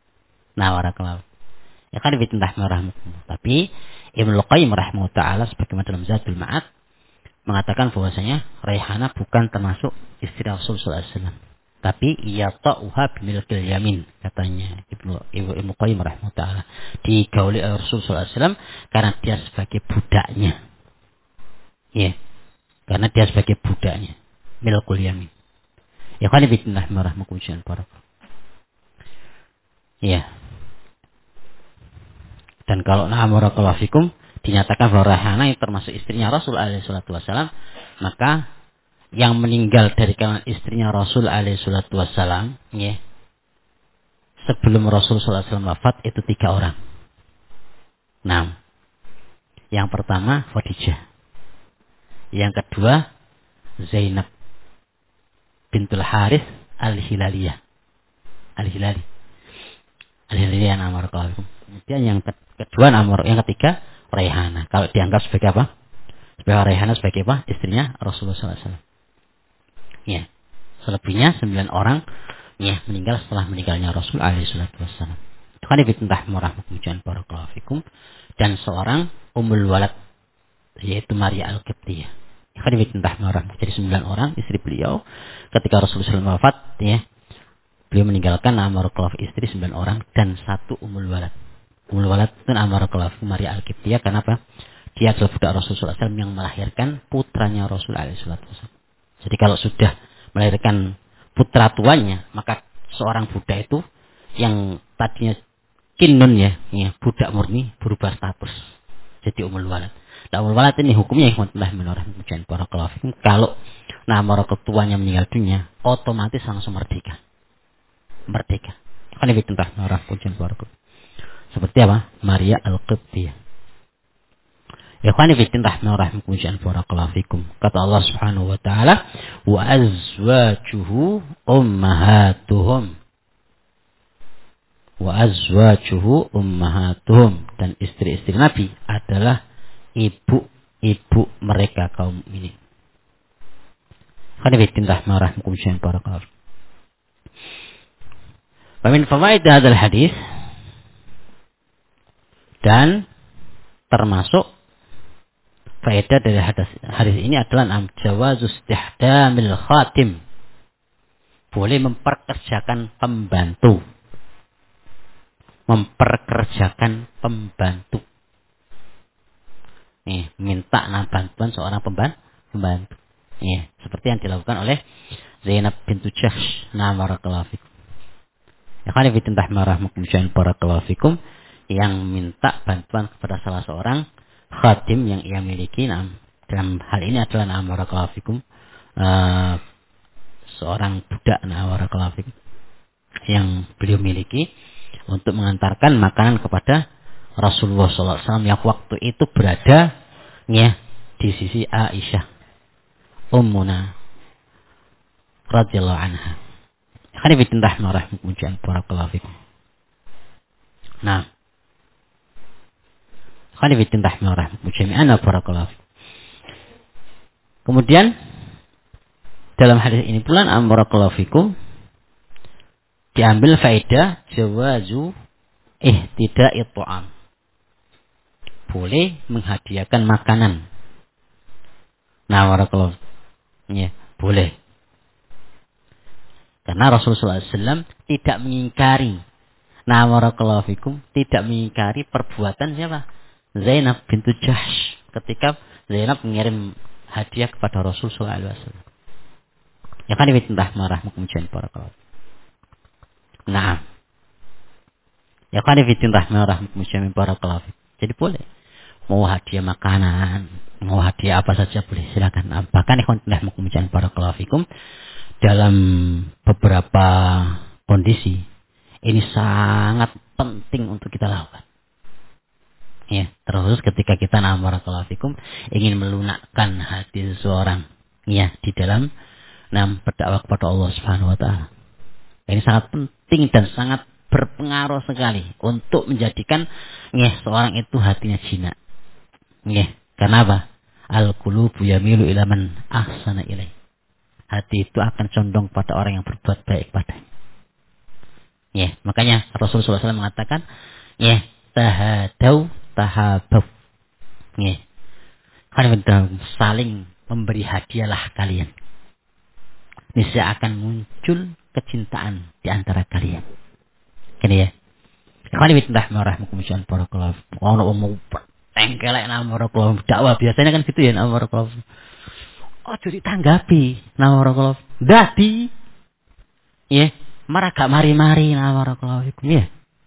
Tapi Ibnu Qayyim rahimahullah taala sebagaimana dalam Zadul Ma'ad mengatakan bahwasanya Raihanah bukan termasuk istri Rasul sallallahu alaihi wasallam, tapi ia ta'uha bimilkil yamin, katanya Ibnu Qayyim rahimahullah taala, digauli oleh Rasul sallallahu alaihi wasallam karena dia sebagai budaknya. Ya. Karena dia sebagai budaknya, milkul yamin. Ya kan bismillahirrahmanirrahim. Ya. Dan kalau barakallahu fikum dinyatakan bahwa Rayhanah yang termasuk istrinya Rasul alaihi salatu wasallam, maka yang meninggal dari kalangan istrinya Rasul alaihi salatu wasallam, ya, sebelum Rasul sallallahu alaihi wasallam wafat itu 3 orang. Nah, yang pertama Khadijah. Yang kedua Zainab bintul Harith al-Hilaliyah. Al-Hilali. Al-Hilaliyah barakallahu fikum. Kemudian yang kedua yang ketiga Rayhanah. Kalau dianggap sebagai apa? Sebagai Rayhanah sebagai apa? Istrinya Rasulullah sallallahu alaihi wasallam. Ya. Selebihnya 9 orang ya meninggal setelah meninggalnya Rasul alaihi salatu wasallam. Itu kan ibtintah warahmatullahi wabarakatuh. Dan seorang Ummul Walad yaitu Maria Al-Qibtiyah. Ya kan ibtintah warahmatullahi. Jadi 9 orang istri beliau ketika Rasulullah SAW wafat ya. Beliau meninggalkan barakallahu istri 9 orang dan 1 Ummul Walad. Ummul Walad itu barakallahu Maria Al-Qibtiyah. Kenapa? Dia adalah budak Rasulullah SAW yang melahirkan putranya Rasul alaihi salatu wasallam. Jadi kalau sudah melahirkan putra tuanya, maka seorang budak itu yang tadinya kinun ya, budak murni berubah status jadi Ummul Walad. Nah, Ummul Walad ini hukumnya barakallahu fikum. Kalau nama ketuanya meninggal dunia, otomatis langsung merdeka. Merdeka. Kan lebih tentang orang pujian barakallahu. Seperti apa? Maria Al-Qibtiyah. Ya khani fi rahmatullahi barakallahu fikum. Kata Allah Subhanahu wa taala, wa azwajuhu ummahatuhum. Wa azwajuhu ummahatuhum, dan istri-istri Nabi adalah ibu-ibu mereka kaum ini. Khani fi rahmatullahi barakallahu. Wa min fawaid hadzal hadis, dan termasuk faedah dari hadis ini adalah jawazus istihdamil khatim. Boleh memperkerjakan pembantu. Memperkerjakan pembantu. Nih, minta bantuan seorang pembantu. Nih, seperti yang dilakukan oleh Zainab bintu Jahsh. Barakallahu fikum. Ya kan fitnah rahmatullahi barakallahu fikum, yang minta bantuan kepada salah seorang khadim yang ia miliki. Dalam hal ini adalah barakallahu fikum seorang budak barakallahu fikum yang beliau miliki untuk mengantarkan makanan kepada Rasulullah SAW yang waktu itu berada ya di sisi Aisyah ummuna radhiyallahu anha. Khani bitnah rahmatullahi barakallahu fikum. Nah, khani bitnah rahmatullahi barakallahu. Kemudian dalam hadis ini pula barakallahu fikum diambil faedah jawazu ihtida'i ta'am. Boleh menghadiahkan makanan. Nah, barakallahu. Ya, boleh. Karena Rasulullah SAW tidak mengingkari. Nah, barakallahu fikum, tidak mengingkari perbuatan siapa? Zainab bintu Jahsh ketika Zainab mengirim hadiah kepada Rasulullah SAW. Ya kan ini tentang rahmatullahi barakallahu. Nah, ya kan ini tentang rahmatullahi barakallahu. Jadi boleh. Mau hadiah makanan, mau hadiah apa saja boleh, silakan. Bahkan ikhwan rahmatullahi barakallahu fikum, dalam beberapa kondisi ini sangat penting untuk kita lakukan. Ya, terus ketika kita barakallahu fikum ingin melunakkan hati seseorang ya di dalam berdakwah kepada Allah Subhanahu wa taala. Ini sangat penting dan sangat berpengaruh sekali untuk menjadikan seorang itu hatinya jinak. Karena apa? Al-qulubu yamilu ila man ahsana ilaih. Hati itu akan condong pada orang yang berbuat baik padanya. Makanya Rasulullah SAW mengatakan, tahadau tahabau. Kalian saling memberi hadiahlah kalian. Niscaya akan muncul kecintaan di antara kalian. Kan ya? Kalian rahmatullahi barakallahu. Ono mau tengkelek barakallahu dakwah biasanya kan gitu ya barakallahu. Oh, jadi tanggapi barakallahu. Dadi marah gak mari-mari barakallahu fikum ya.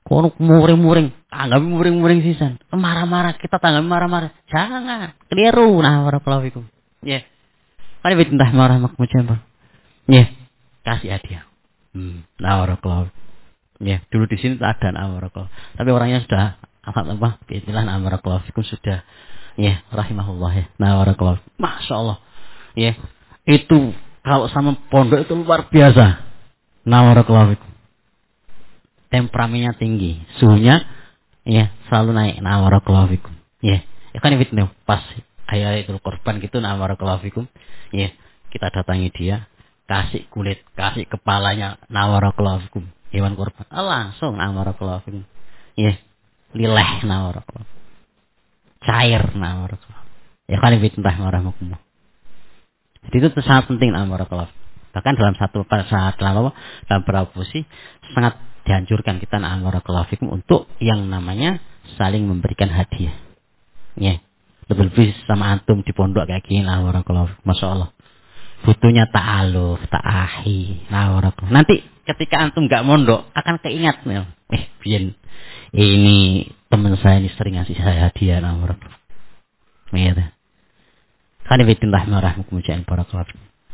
Kono muring-muring, tanggapi muring-muring sisan. Marah-marah, kita tanggapi marah-marah. Jangan, keliru. Nah, barakallahu fikum. Ya. Kan entah marah mak macam. Ya. Kasih hadiah. Nah, barakallahu. Ya, dulu di sini tak ada nah, barakallahu. Tapi orangnya sudah apa? Bismillah, nah, barakallahu fikum sudah. Ya, rahimahullah ya. Nah, barakallahu. Masyaallah. Ya. Itu kalau sama pondok itu luar biasa. Nah, barakallahu fikum. Temperamennya tinggi, suhunya ya selalu naik. Nah, barakallahu fikum. Ya, ya kan itu pas ayatul korban gitu. Nah, barakallahu fikum. Ya, kita datangi dia, kasih kulit, kasih kepalanya. Nah, barakallahu fikum. Hewan korban. Langsung nah, barakallahu fikum. Ya, lileh nah, barakallahu. Cair nah, barakallahu. Ya kan itu entah marahmukum. Jadi itu sangat penting nah, barakallahu. Bahkan dalam satu saat dalam beberapa posisi sangat dianjurkan kita barakallahu fikum untuk yang namanya saling memberikan hadiah. Ya. Lebih sama antum di pondok kayak gini barakallahu fikum. Masyaallah. Butuhnya ta'aluf, ta'ahi. Barakallahu. Nanti ketika antum enggak mondok akan keingat biyen ini teman saya ini sering ngasih saya hadiah barakallahu. Iya. Kan bitinlah marahmukum ja'al barakallahu.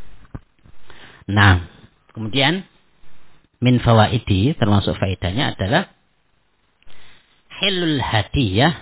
Nah, kemudian min fawaidi termasuk faedahnya adalah hilul hadiyah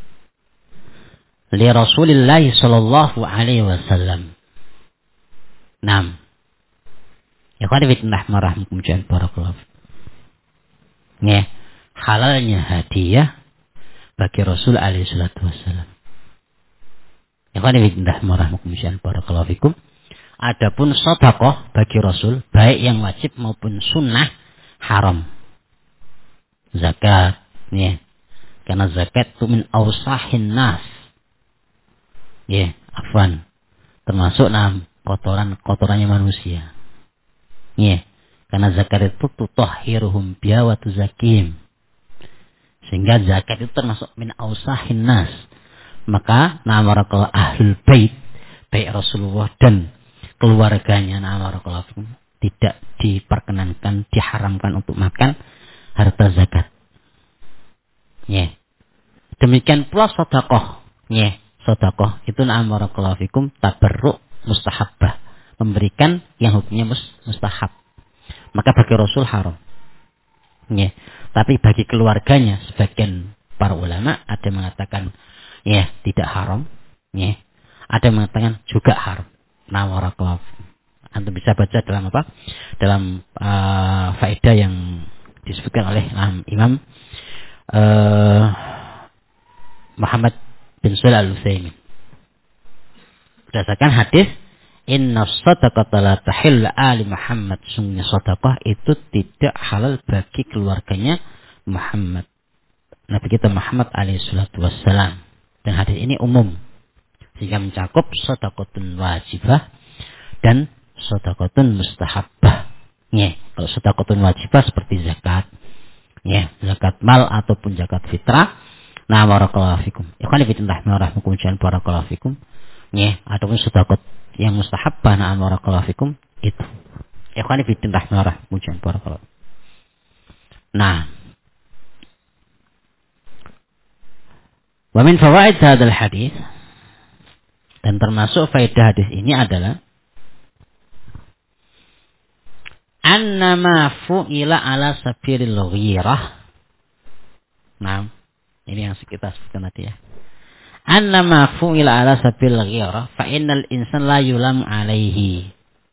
li Rasulillah sallallahu alaihi wasallam. Naam. Ya kan fitnah marahmukum jan barakallahu. Ya, halalnya hadiah bagi Rasul alaihi salatu wasallam. Ya kan fitnah marahmukum jan barakallahu fikum. Adapun sedekah bagi Rasul baik yang wajib maupun sunnah haram. Zakat, ya. Karena zakat itu min awsahin nas. Ya, afwan. Termasuk kotorannya manusia. Ya. Karena zakat itu tutahhiruhum biha wa tuzakim. Sehingga zakat itu termasuk min awsahin nas. Maka barakallahu ahlul bait, baik Rasulullah dan keluarganya barakallahu tidak diperkenankan, diharamkan untuk makan harta zakat. Ya. Demikian pula sedekah. Ya, sedekah itu barakallahu fikum tabarruk mustahabbah, memberikan yang hukumnya mustahab. Maka bagi Rasul haram. Ya. Tapi bagi keluarganya sebagian para ulama ada yang mengatakan ya tidak haram, ya. Ada yang mengatakan juga haram. Nah, barakallahu. Antum bisa baca dalam apa? Dalam faedah yang disebutkan oleh Imam Muhammad bin Shalih Al-Utsaimin. Berdasarkan hadis, inna shadaqata la tahillu ali Muhammad. Sungguhnya sedekah itu tidak halal bagi keluarganya Muhammad. Nabi kita Muhammad alaihi salatu wassalam. Dan hadis ini umum. Sehingga mencakup sedekatun wajibah dan sedekatun mustahabbah. Ya, kalau sedekatun wajibah seperti zakat. Ya, zakat mal ataupun zakat fitrah. Nah, barakallahu fikum. Ikhwan fillah rahmukum jan barakallahu fikum. Ya, ataupun sedekah yang mustahabbah nah barakallahu fikum itu. Ikhwan fillah rahmukum jan barakallahu. Nah, wa min fawaid hadzal hadis, dan termasuk faedah hadis ini adalah annama fu'ila ala sabilil ghirah. Nah, ini yang kita sebutkan tadi ya. Annama fu'ila ala sabilil ghirah fa innal insan la yulam alaihi.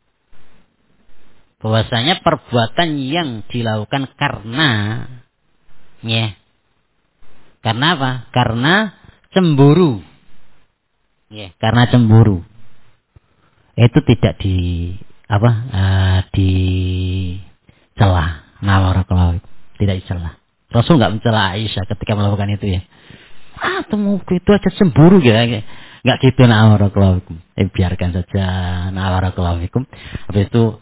Bahwasanya perbuatan yang dilakukan karena ya. Karena apa? Karena cemburu. Ya, karena cemburu. Itu tidak dicela. Nah, barakallahu tidak dicela. Rasul enggak mencela Aisyah ketika melakukan itu ya. Temu itu aja cemburu gitu. Enggak gitu nah, barakallahu fikum. Biarkan saja. Nah, barakallahu fikum. Habis itu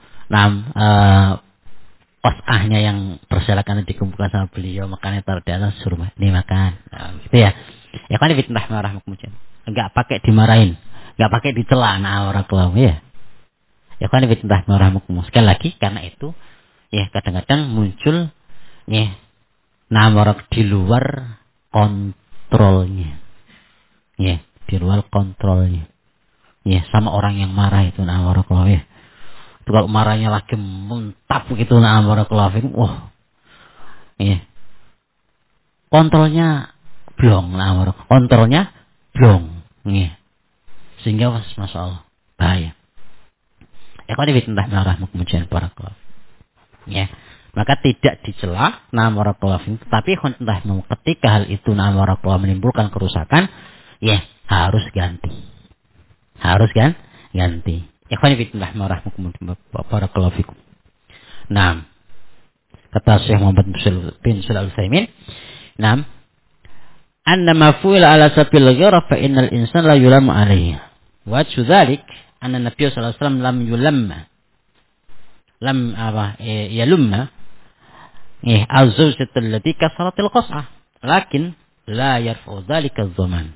osahnya yang persilakan dikumpulkan sama beliau, makanya taruh di atas suruh ini makan. Nah, gitu ya. Ya kan fitnah marahmukum. Enggak pakai dimarahin, enggak pakai dicela nah, barakallahu ya. Ya kan fitnah marahmukum. Sekali lagi karena itu ya kadang-kadang muncul ya Nah, di luar kontrolnya. Ya, di luar kontrolnya. Ya, sama orang yang marah itu nah barakallahu ya. Itu kalau marahnya lagi muntap gitu nah barakallahu fikum. Wah. Ya. Kontrolnya blong nah barakallahu. Kontrolnya blong. Ya. Sehingga masalah bahaya. Ya kalau ditentah marah kemudian barakallahu. Ya. Maka tidak dicela nah barakallahu fikum, tapi entah ketika hal itu nah barakallahu menimbulkan kerusakan, ya harus ganti. Harus kan? Ganti. Ikhwan fillah barakallahu fikum. Naam. Kata Syekh Muhammad bin Shalih Al-Utsaimin, naam. Anna ma fu'ila ala sabil ghirah fa innal insana la yulamu alayhi. Wa dzalik anna Nabi sallallahu alaihi wasallam lam yulamma. Lam apa yalumma az-zawjatu allati kasaratil qas'ah. Lakin la yarfa'u dzalika az-zaman.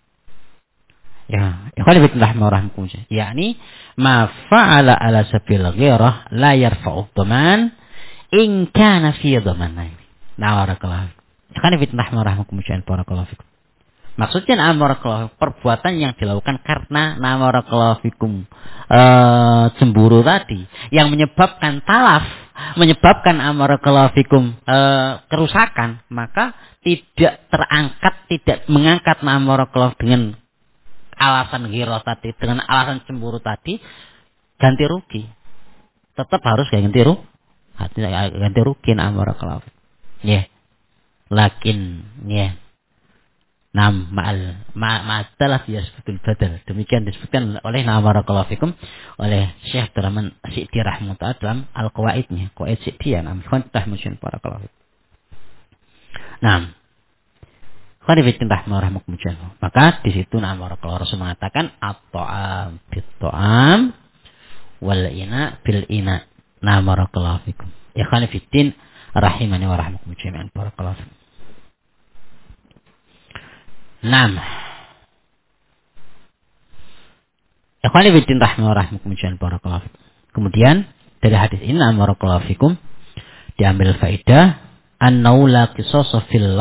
Ya, ikhwan fillah rahmakumullah. Yakni ma fa'ala ala sabil ghirah la yarfa'u dhaman in kana fi dhamanin. Nah, barakallahu. Ikhwan fillah rahmakumullah barakallahu fikum. Maksudnya barakallahu perbuatan yang dilakukan karena barakallahu fikum cemburu tadi yang menyebabkan talaf, menyebabkan barakallahu fikum kerusakan, maka tidak terangkat, tidak mengangkat barakallahu dengan alasan ghirah tadi, dengan alasan cemburu tadi, ganti rugi. Tetap harus ganti rugi barakallahu. Ya. Lakin ya. Nam ma'talah yasbutul badal. Demikian disebutkan oleh barakallahu fikum oleh Syekh Abdurrahman Syi'di rahimahullah dalam Al-Qawaidnya, Qawaid Syi'diyah. Nam khantah musyin barakallahu fikum. Nam maka di situ barakallahu Rasul mengatakan at-ta'am bit-ta'am wal ina bil ina. Barakallahu fikum. Ikhwan fillah rahimani wa rahimakum jami'an barakallahu fikum. Naam. Ikhwan fillah rahimani wa rahimakum jami'an barakallahu fikum. Kemudian dari hadis ini barakallahu fikum diambil faedah annahu la qisasa fil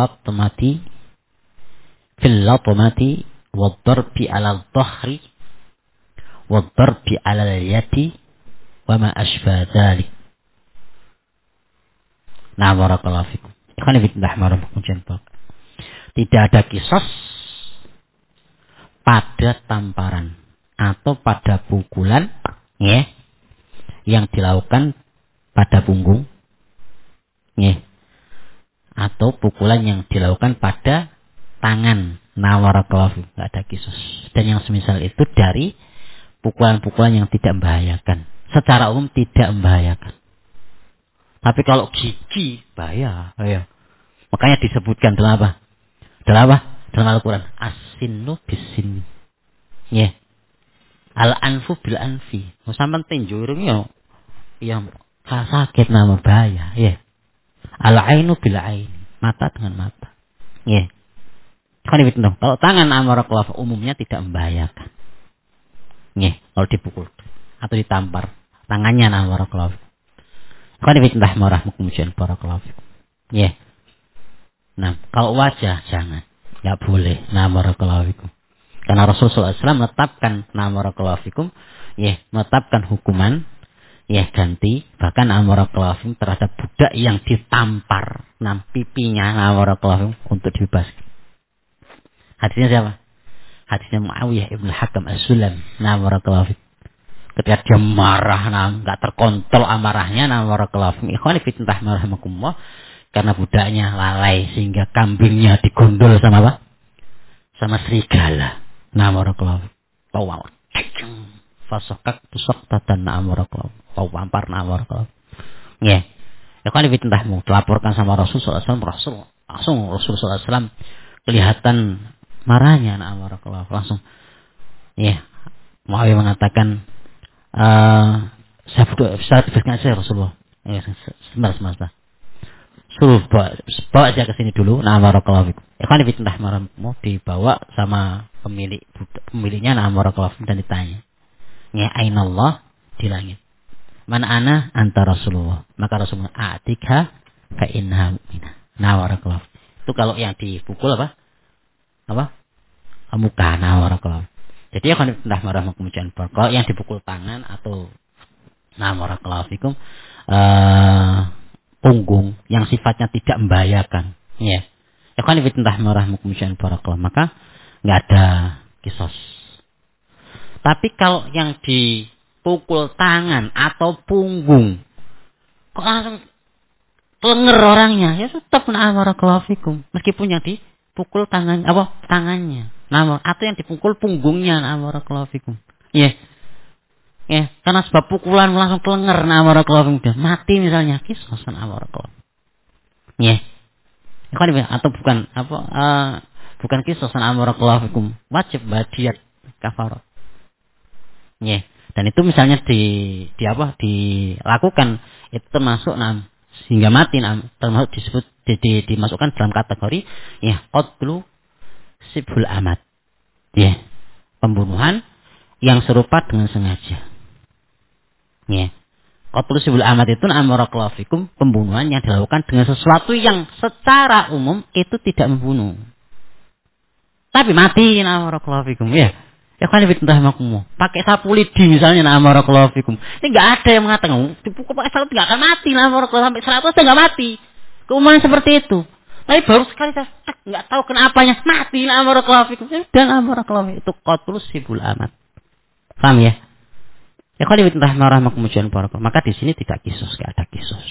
latmati wad-darbi 'ala al-dhahri wad-darbi 'ala al-yadi wa ma asba dzalik. Barakallahu fikum. Ikhwan fillah rahimahumullah. Tidak ada kisos pada tamparan atau pada pukulan ya yang dilakukan pada punggung ya atau pukulan yang dilakukan pada tangan. Barakallahu fikum. Tidak ada kisos. Dan yang semisal itu dari pukulan-pukulan yang tidak membahayakan. Secara umum tidak membahayakan. Tapi kalau gigi bahaya. Makanya disebutkan dalam apa? Dalam Al-Quran. As-sinnu bis-sinni. Ya. Al-anfu bil-anfi. Sampai tinju irungnya. Yang sakit nama bahaya. Ya. Al-ainu bil-aini. Mata dengan mata. Ya. Kalau tangan barakallahu umumnya tidak membahayakan. Ya. Kalau dipukul. Atau ditampar. Tangannya barakallahu. Barakallahu. Ya. Nah, kalau wajah jangan, nggak boleh. Barakallahu fikum. Karena Rasulullah SAW menetapkan barakallahu fikum, ya, menetapkan hukuman, ya ganti, bahkan barakallahu fikum terhadap budak yang ditampar, pipinya barakallahu fikum untuk dibebaskan. Hadisnya siapa? Hadisnya Muawiyah ibn Hakam As-Sulam. Barakallahu fikum. Ketika dia marah, nggak terkontrol amarahnya, barakallahu fikum. Ikhwani fillah rahimakumullah. Karena budaknya lalai sehingga kambingnya digondol sama apa? Sama serigala. Barakallahu. Wow. Fasokak tusok tatan barakallahu. Wampar barakallahu. Ya. Ya kan ditentahmu laporkan sama Rasulullah SAW. Langsung Rasulullah SAW kelihatan marahnya barakallahu. Langsung. Ya. Muawiyah mengatakan saya sertifikatnya saya Rasulullah. Ya, sebentar. Suruh bawa saya ke sini dulu. Barakallahu fikum. Ikhwan fillah mau dibawa sama pemiliknya barakallahu fikum dan ditanya. Ya ainallah di langit. Mana ana anta Rasulullah. Maka Rasulullah atikha fa innaha mu'minah. Nah, barakallahu. Itu kalau yang dipukul apa? Apa? Muka. Nah, barakallahu. Jadi ya kan entah marah kemudian kalau yang dipukul tangan atau nah barakallahu fikum punggung yang sifatnya tidak membahayakan. Ya. Ya kan entah marah kemudian barakallahu maka enggak ada kisos. Tapi kalau yang dipukul tangan atau punggung kok langsung kelenger orangnya, ya tetap barakallahu fikum. Meskipun yang dipukul tangannya. Atau yang dipukul punggungnya barakallahu fikum. Ya. Ya, karena sebab pukulan langsung kelenger barakallahu fikum. Mati misalnya, kisosan barakallahu. Ya. Atau bukan kisosan barakallahu fikum. Wajib badiat kafarat. Ya. Dan itu misalnya dilakukan itu termasuk sehingga mati termasuk disebut dimasukkan dalam kategori ya qatlu sibhul amad. Ya. Pembunuhan yang serupa dengan sengaja. Ya. Qatlu sibhul amad itu barakallahu fikum pembunuhan yang dilakukan dengan sesuatu yang secara umum itu tidak membunuh. Tapi mati barakallahu fikum ya. Ya kan lebih entah makmu. Pakai sapu lidi misalnya barakallahu fikum. Ini enggak ada yang mengatakan dipukul pakai sapu enggak akan mati barakallahu sampai 100 enggak mati. Keumuman seperti itu. Tapi baru sekali saya enggak tahu kenapanya mati barakallahu fikum. Dan barakallahu itu qatlu sibhul amad. Paham ya? Ya kan lebih entah marah makmu barakallahu. Maka di sini tidak kisos, enggak ada kisos.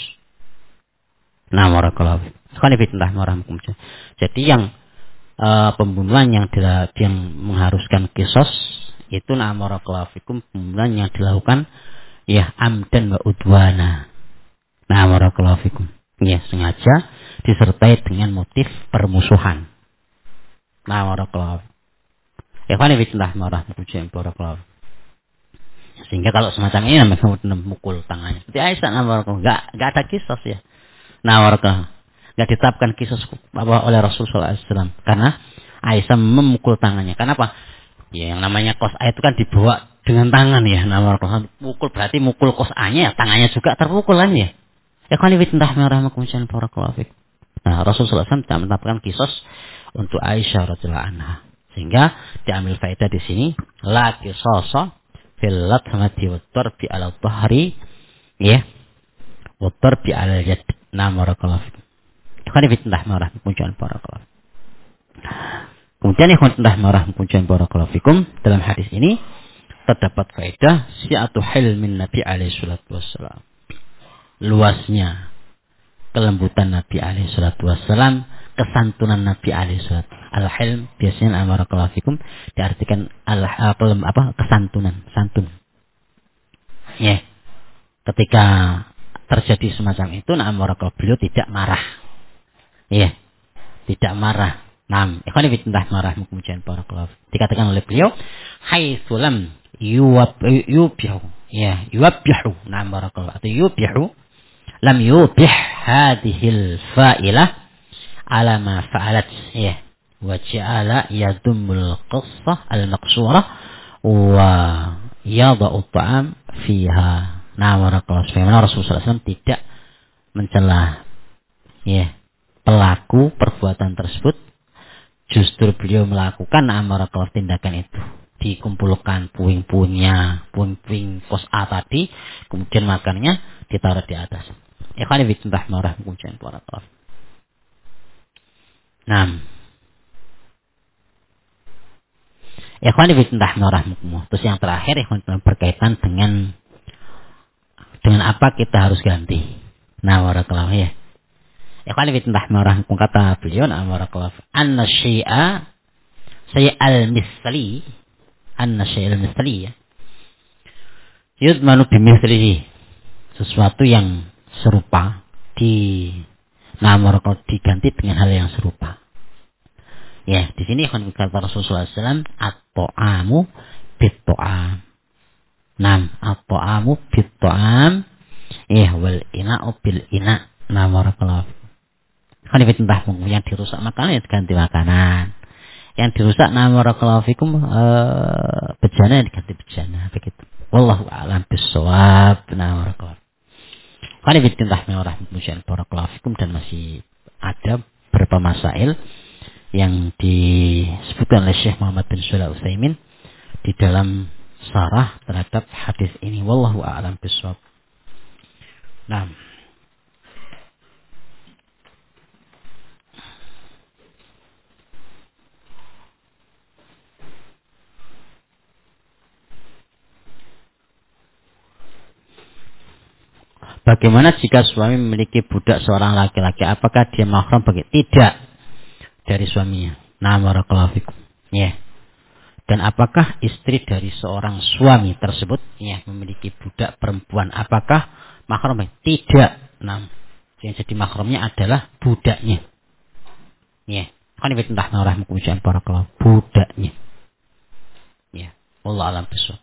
Barakallahu. Kan lebih entah marah makmu. Jadi yang pembunuhan yang mengharuskan kisos itu barakallahu fikum pembunuhan yang dilakukan ya amdan wa udwana. Barakallahu fikum. Ya, sengaja disertai dengan motif permusuhan. Barakallahu. Ya kan bismillah barakallahu. Sehingga kalau semacam ini namanya mukul tangannya. Seperti Aisyah barakallahu enggak ada kisos ya. Barakallahu. Enggak ditetapkan kisos oleh Rasulullah SAW karena Aisyah memukul tangannya. Kenapa? Ya yang namanya kos A itu kan dibawa dengan tangan ya. Mukul berarti mukul kos A-nya ya tangannya juga terpukul kan ya. Ya kan lebih entah merah kemudian barakallahu fiik. Nah Rasulullah SAW tidak menetapkan kisos untuk Aisyah radhiyallahu anha. Sehingga diambil faedah di sini la qisasa fil latmati wa tarbi ala dhahri ya wa tarbi ala yad. Barakallahu fiik. Kan fitnah marah kemudian barakallahu. Kemudian ikhwan marah kemudian barakallahu fikum dalam hadis ini terdapat faedah si'atu hilmin Nabi alaihi salatu wassalam. Luasnya kelembutan Nabi alaihi salatu wassalam, kesantunan Nabi alaihi salatu. Al-hilm biasanya barakallahu fikum diartikan kesantunan, santun. Ya. Ketika terjadi semacam itu barakallahu beliau tidak marah. Iya, tidak marah. Ikhwan fillah marah kemudian barakallahu. Dikatakan oleh beliau, haitsu lam yubihu. Ya, yubihu. Barakallahu. Atau yubihu lam yubih hadhil fa'ilah ala ma fa'alat. Ya. Wa ja'ala yadumul qissah al-maqsurah wa yada'u ta'am fiha. Barakallahu. Sebagaimana Rasulullah SAW tidak mencela ya pelaku perbuatan tersebut, justru beliau melakukan barakallahu tindakan itu. Dikumpulkan puing-puingnya, puing-puing kos A tadi, kemudian makannya ditaruh di atas. Ikhwan fillah marah kemudian barakallahu. Ikhwan fillah marah kemudian. Terus yang terakhir ikhwan berkaitan dengan apa kita harus ganti. Barakallahu ya. Ikhwan fillah marah kata beliau barakallahu anna syai'a syai'al misli ya yudmanu bimithlihi sesuatu yang serupa diganti dengan hal yang serupa. Ya, di sini ikhwan kata Rasulullah SAW at-ta'amu bit-ta'am. At-ta'amu bit-ta'am wal ina'u bil ina'. Barakallahu. Kan yang dirusak makanan diganti makanan. Yang dirusak barakallahu fikum bejana diganti bejana begitu. Wallahu a'lam bissawab. Barakallahu. Kan barakallahu fikum dan masih Ada beberapa masail yang disebutkan oleh Syekh Muhammad bin Shalih Al-Utsaimin di dalam syarah terhadap hadis ini. Wallahu a'lam bishawab. Nah, bagaimana jika suami memiliki budak seorang laki-laki? Apakah dia mahram bagi? Tidak dari suaminya. Nah, barakallahu fikum. Ya. Dan apakah istri dari seorang suami tersebut memiliki budak perempuan? Apakah mahram? Tidak. Nah, yang jadi mahramnya adalah budaknya. Ya. Kan ini entah narahmukum jangan para kelab budaknya. Ya. Allah alam bishawab.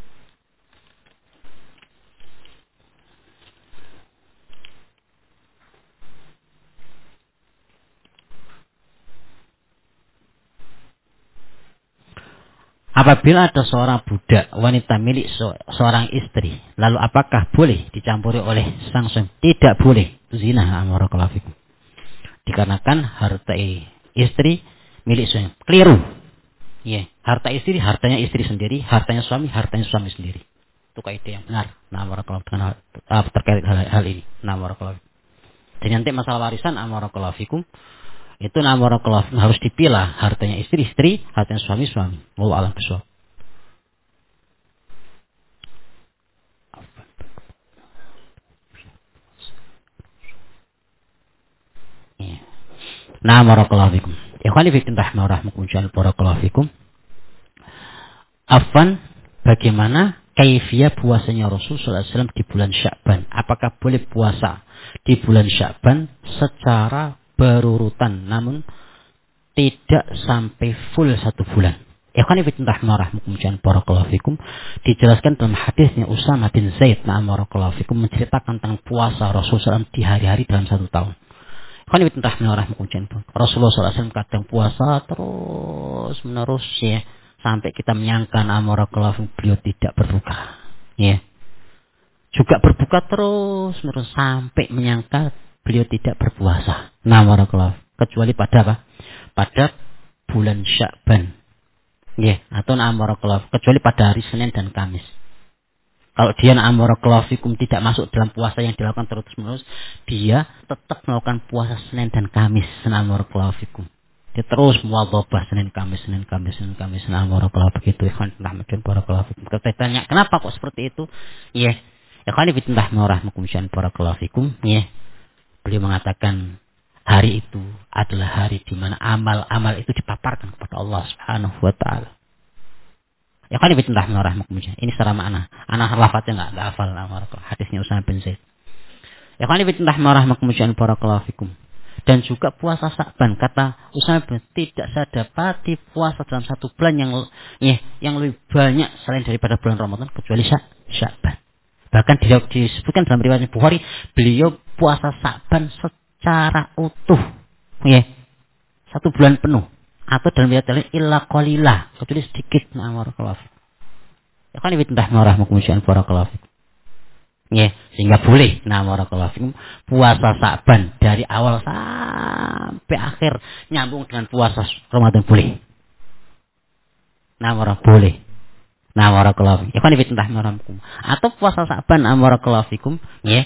Apabila ada seorang budak wanita milik seorang istri, lalu apakah boleh dicampuri oleh sang suami? Tidak boleh. Zina amarakallahu fikum. Dikarenakan harta istri milik suami. Keliru. Ya, harta istri hartanya istri sendiri, hartanya suami suami sendiri. Itu kaidah yang benar. Nah, amarakallahu dengan terkait hal ini. Nah, amarakallahu. Dan nanti masalah warisan amarakallahu fikum. Itu namarakallahu harus dipilah hartanya istri, hartanya suami. Wallahu a'lam bishawab. Ya. Namarakallahu fikum. Ikhwani fi din rahmatullahi barakallahu fikum. Afwan, bagaimana kaifiyah puasanya Rasul sallallahu alaihi wasallam di bulan Sya'ban? Apakah boleh puasa di bulan Sya'ban secara berurutan namun tidak sampai full 1 bulan? Ikhwani fi din rahmatullahi barakallahu fikum, dijelaskan dalam hadisnya Usama bin Zaid barakallahu fikum menceritakan tentang puasa Rasul SAW di hari-hari dalam 1 tahun. Ikhwani fi din rahmatullahi Rasulullah SAW kadang puasa terus menerus ya sampai kita menyangka barakallahu fikum beliau tidak berbuka. Ya. Juga berbuka terus menerus sampai menyangka beliau tidak berpuasa. Barakallahu kecuali pada apa? Pada bulan Sya'ban. Ya, atau barakallahu kecuali pada hari Senin dan Kamis. Kalau dia barakallahu fikum tidak masuk dalam puasa yang dilakukan terus-menerus, dia tetap melakukan puasa Senin dan Kamis. Barakallahu fikum. Dia terus muwadhabah Senin Kamis barakallahu begitu. Ikhwan barakallahu fikum. Kita tanya, kenapa kok seperti itu? Ya. Ikhwan barakallahu fikum. Ya. Beliau mengatakan hari itu adalah hari di mana amal-amal itu dipaparkan kepada Allah Subhanahu wa taala. Ya kan ini secara makna. Anak lafadznya enggak hafal hadisnya Usama bin Zaid. Ya kan barakallahu fikum. Dan juga puasa Sya'ban, kata Usama bin Zaid, tidak saya dapati puasa dalam 1 bulan yang lebih banyak selain daripada bulan Ramadan kecuali Sya'ban. Bahkan disebutkan dalam riwayat Bukhari, beliau puasa Sya'ban secara utuh, ya, 1 bulan penuh, atau dalam riwayat lain illa qalila, kecuali sedikit. Barakallahu. Ya kan ibn rahmatullahi barakallahu. Ya, sehingga boleh barakallahu puasa Sya'ban dari awal sampai akhir nyambung dengan puasa Ramadan boleh. Boleh. Barakallahu. Ya kan ibn rahmatullahi. Atau puasa Sya'ban barakallahu fikum, ya.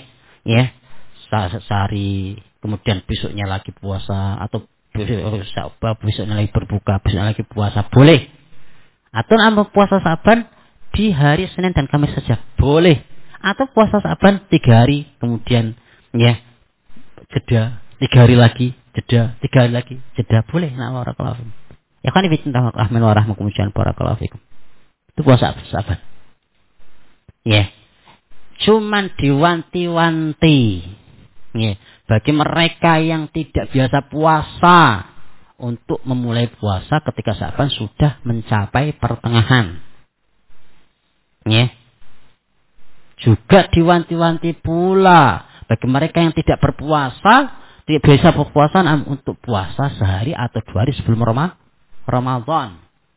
Sehari kemudian besoknya lagi puasa, atau besoknya lagi berbuka, besoknya lagi puasa, boleh. Atau puasa Sya'ban di hari Senin dan Kamis saja, boleh. Atau puasa Sya'ban 3 hari kemudian ya jeda, 3 hari lagi jeda, 3 hari lagi jeda, boleh. Barakallahu. Ya kan ini tentang rahmatullahi barakallahu fikum. Itu puasa Sya'ban. Ya. Cuman diwanti-wanti. Ya, bagi mereka yang tidak biasa puasa untuk memulai puasa ketika Sya'ban sudah mencapai pertengahan. Ya. Juga diwanti-wanti pula bagi mereka yang tidak berpuasa, tidak biasa berpuasa untuk puasa sehari atau 2 hari sebelum Ramadan.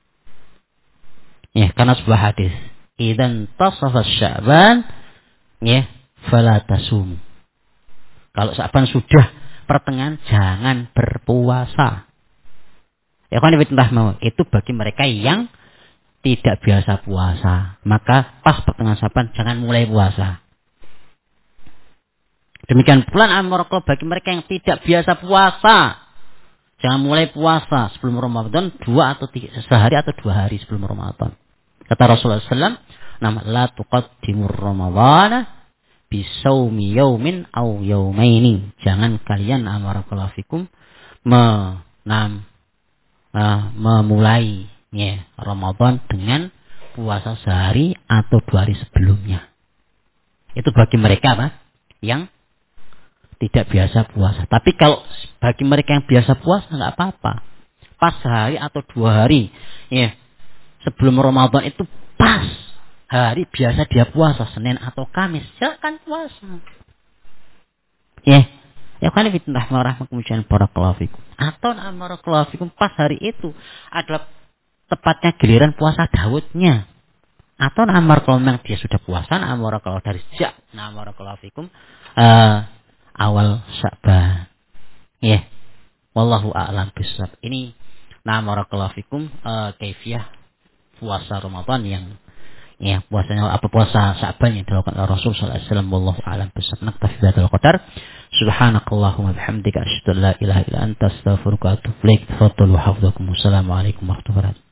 Ya, karena sebuah hadis, "Idzan tasafa Sya'ban, ya, fala tasum." Kalau Sya'ban sudah pertengahan jangan berpuasa. Ya kan itu bagi mereka yang tidak biasa puasa. Maka pas pertengahan Syaban jangan mulai puasa. Demikian pula amroqlo bagi mereka yang tidak biasa puasa. Jangan mulai puasa sebelum Ramadan 2 atau 3 sehari atau 2 hari sebelum Ramadan. Kata Rasulullah SAW, nama la tuqaddimur Ramadana bisawmi yaumin aw yaumaini. Jangan kalian amarakallahu fikum memulai ya, Ramadan dengan puasa sehari atau 2 hari sebelumnya. Itu bagi mereka apa? Yang tidak biasa puasa. Tapi kalau bagi mereka yang biasa puasa nggak apa-apa. Pas sehari atau 2 hari ya, sebelum Ramadan itu pas hari biasa dia puasa, Senin atau Kamis, silakan puasa. Ya. Ya kan fitnah marahmakum kemudian barakallahu fikum. Atau barakallahu fikum pas hari itu adalah tepatnya giliran puasa Daudnya. Atau barakallahu memang dia sudah puasa, barakallahu dari sejak barakallahu fikum awal Sya'ban. Ya. Wallahu a'lam bishawab. Ini barakallahu fikum kaifiyah puasa Ramadan yang ya puasanya apa puasa Sya'ban yang dilakukan oleh Rasul sallallahu alaihi wasallam. Wallahu a'lam bishawab. Naktafi bihadzal qadar. Subhanakallahumma bihamdika asyhadu an la ilaha illa anta astaghfiruka wa atubu ilaik. Tafadhalu hafizakumullah. Assalamualaikum warahmatullahi wabarakatuh.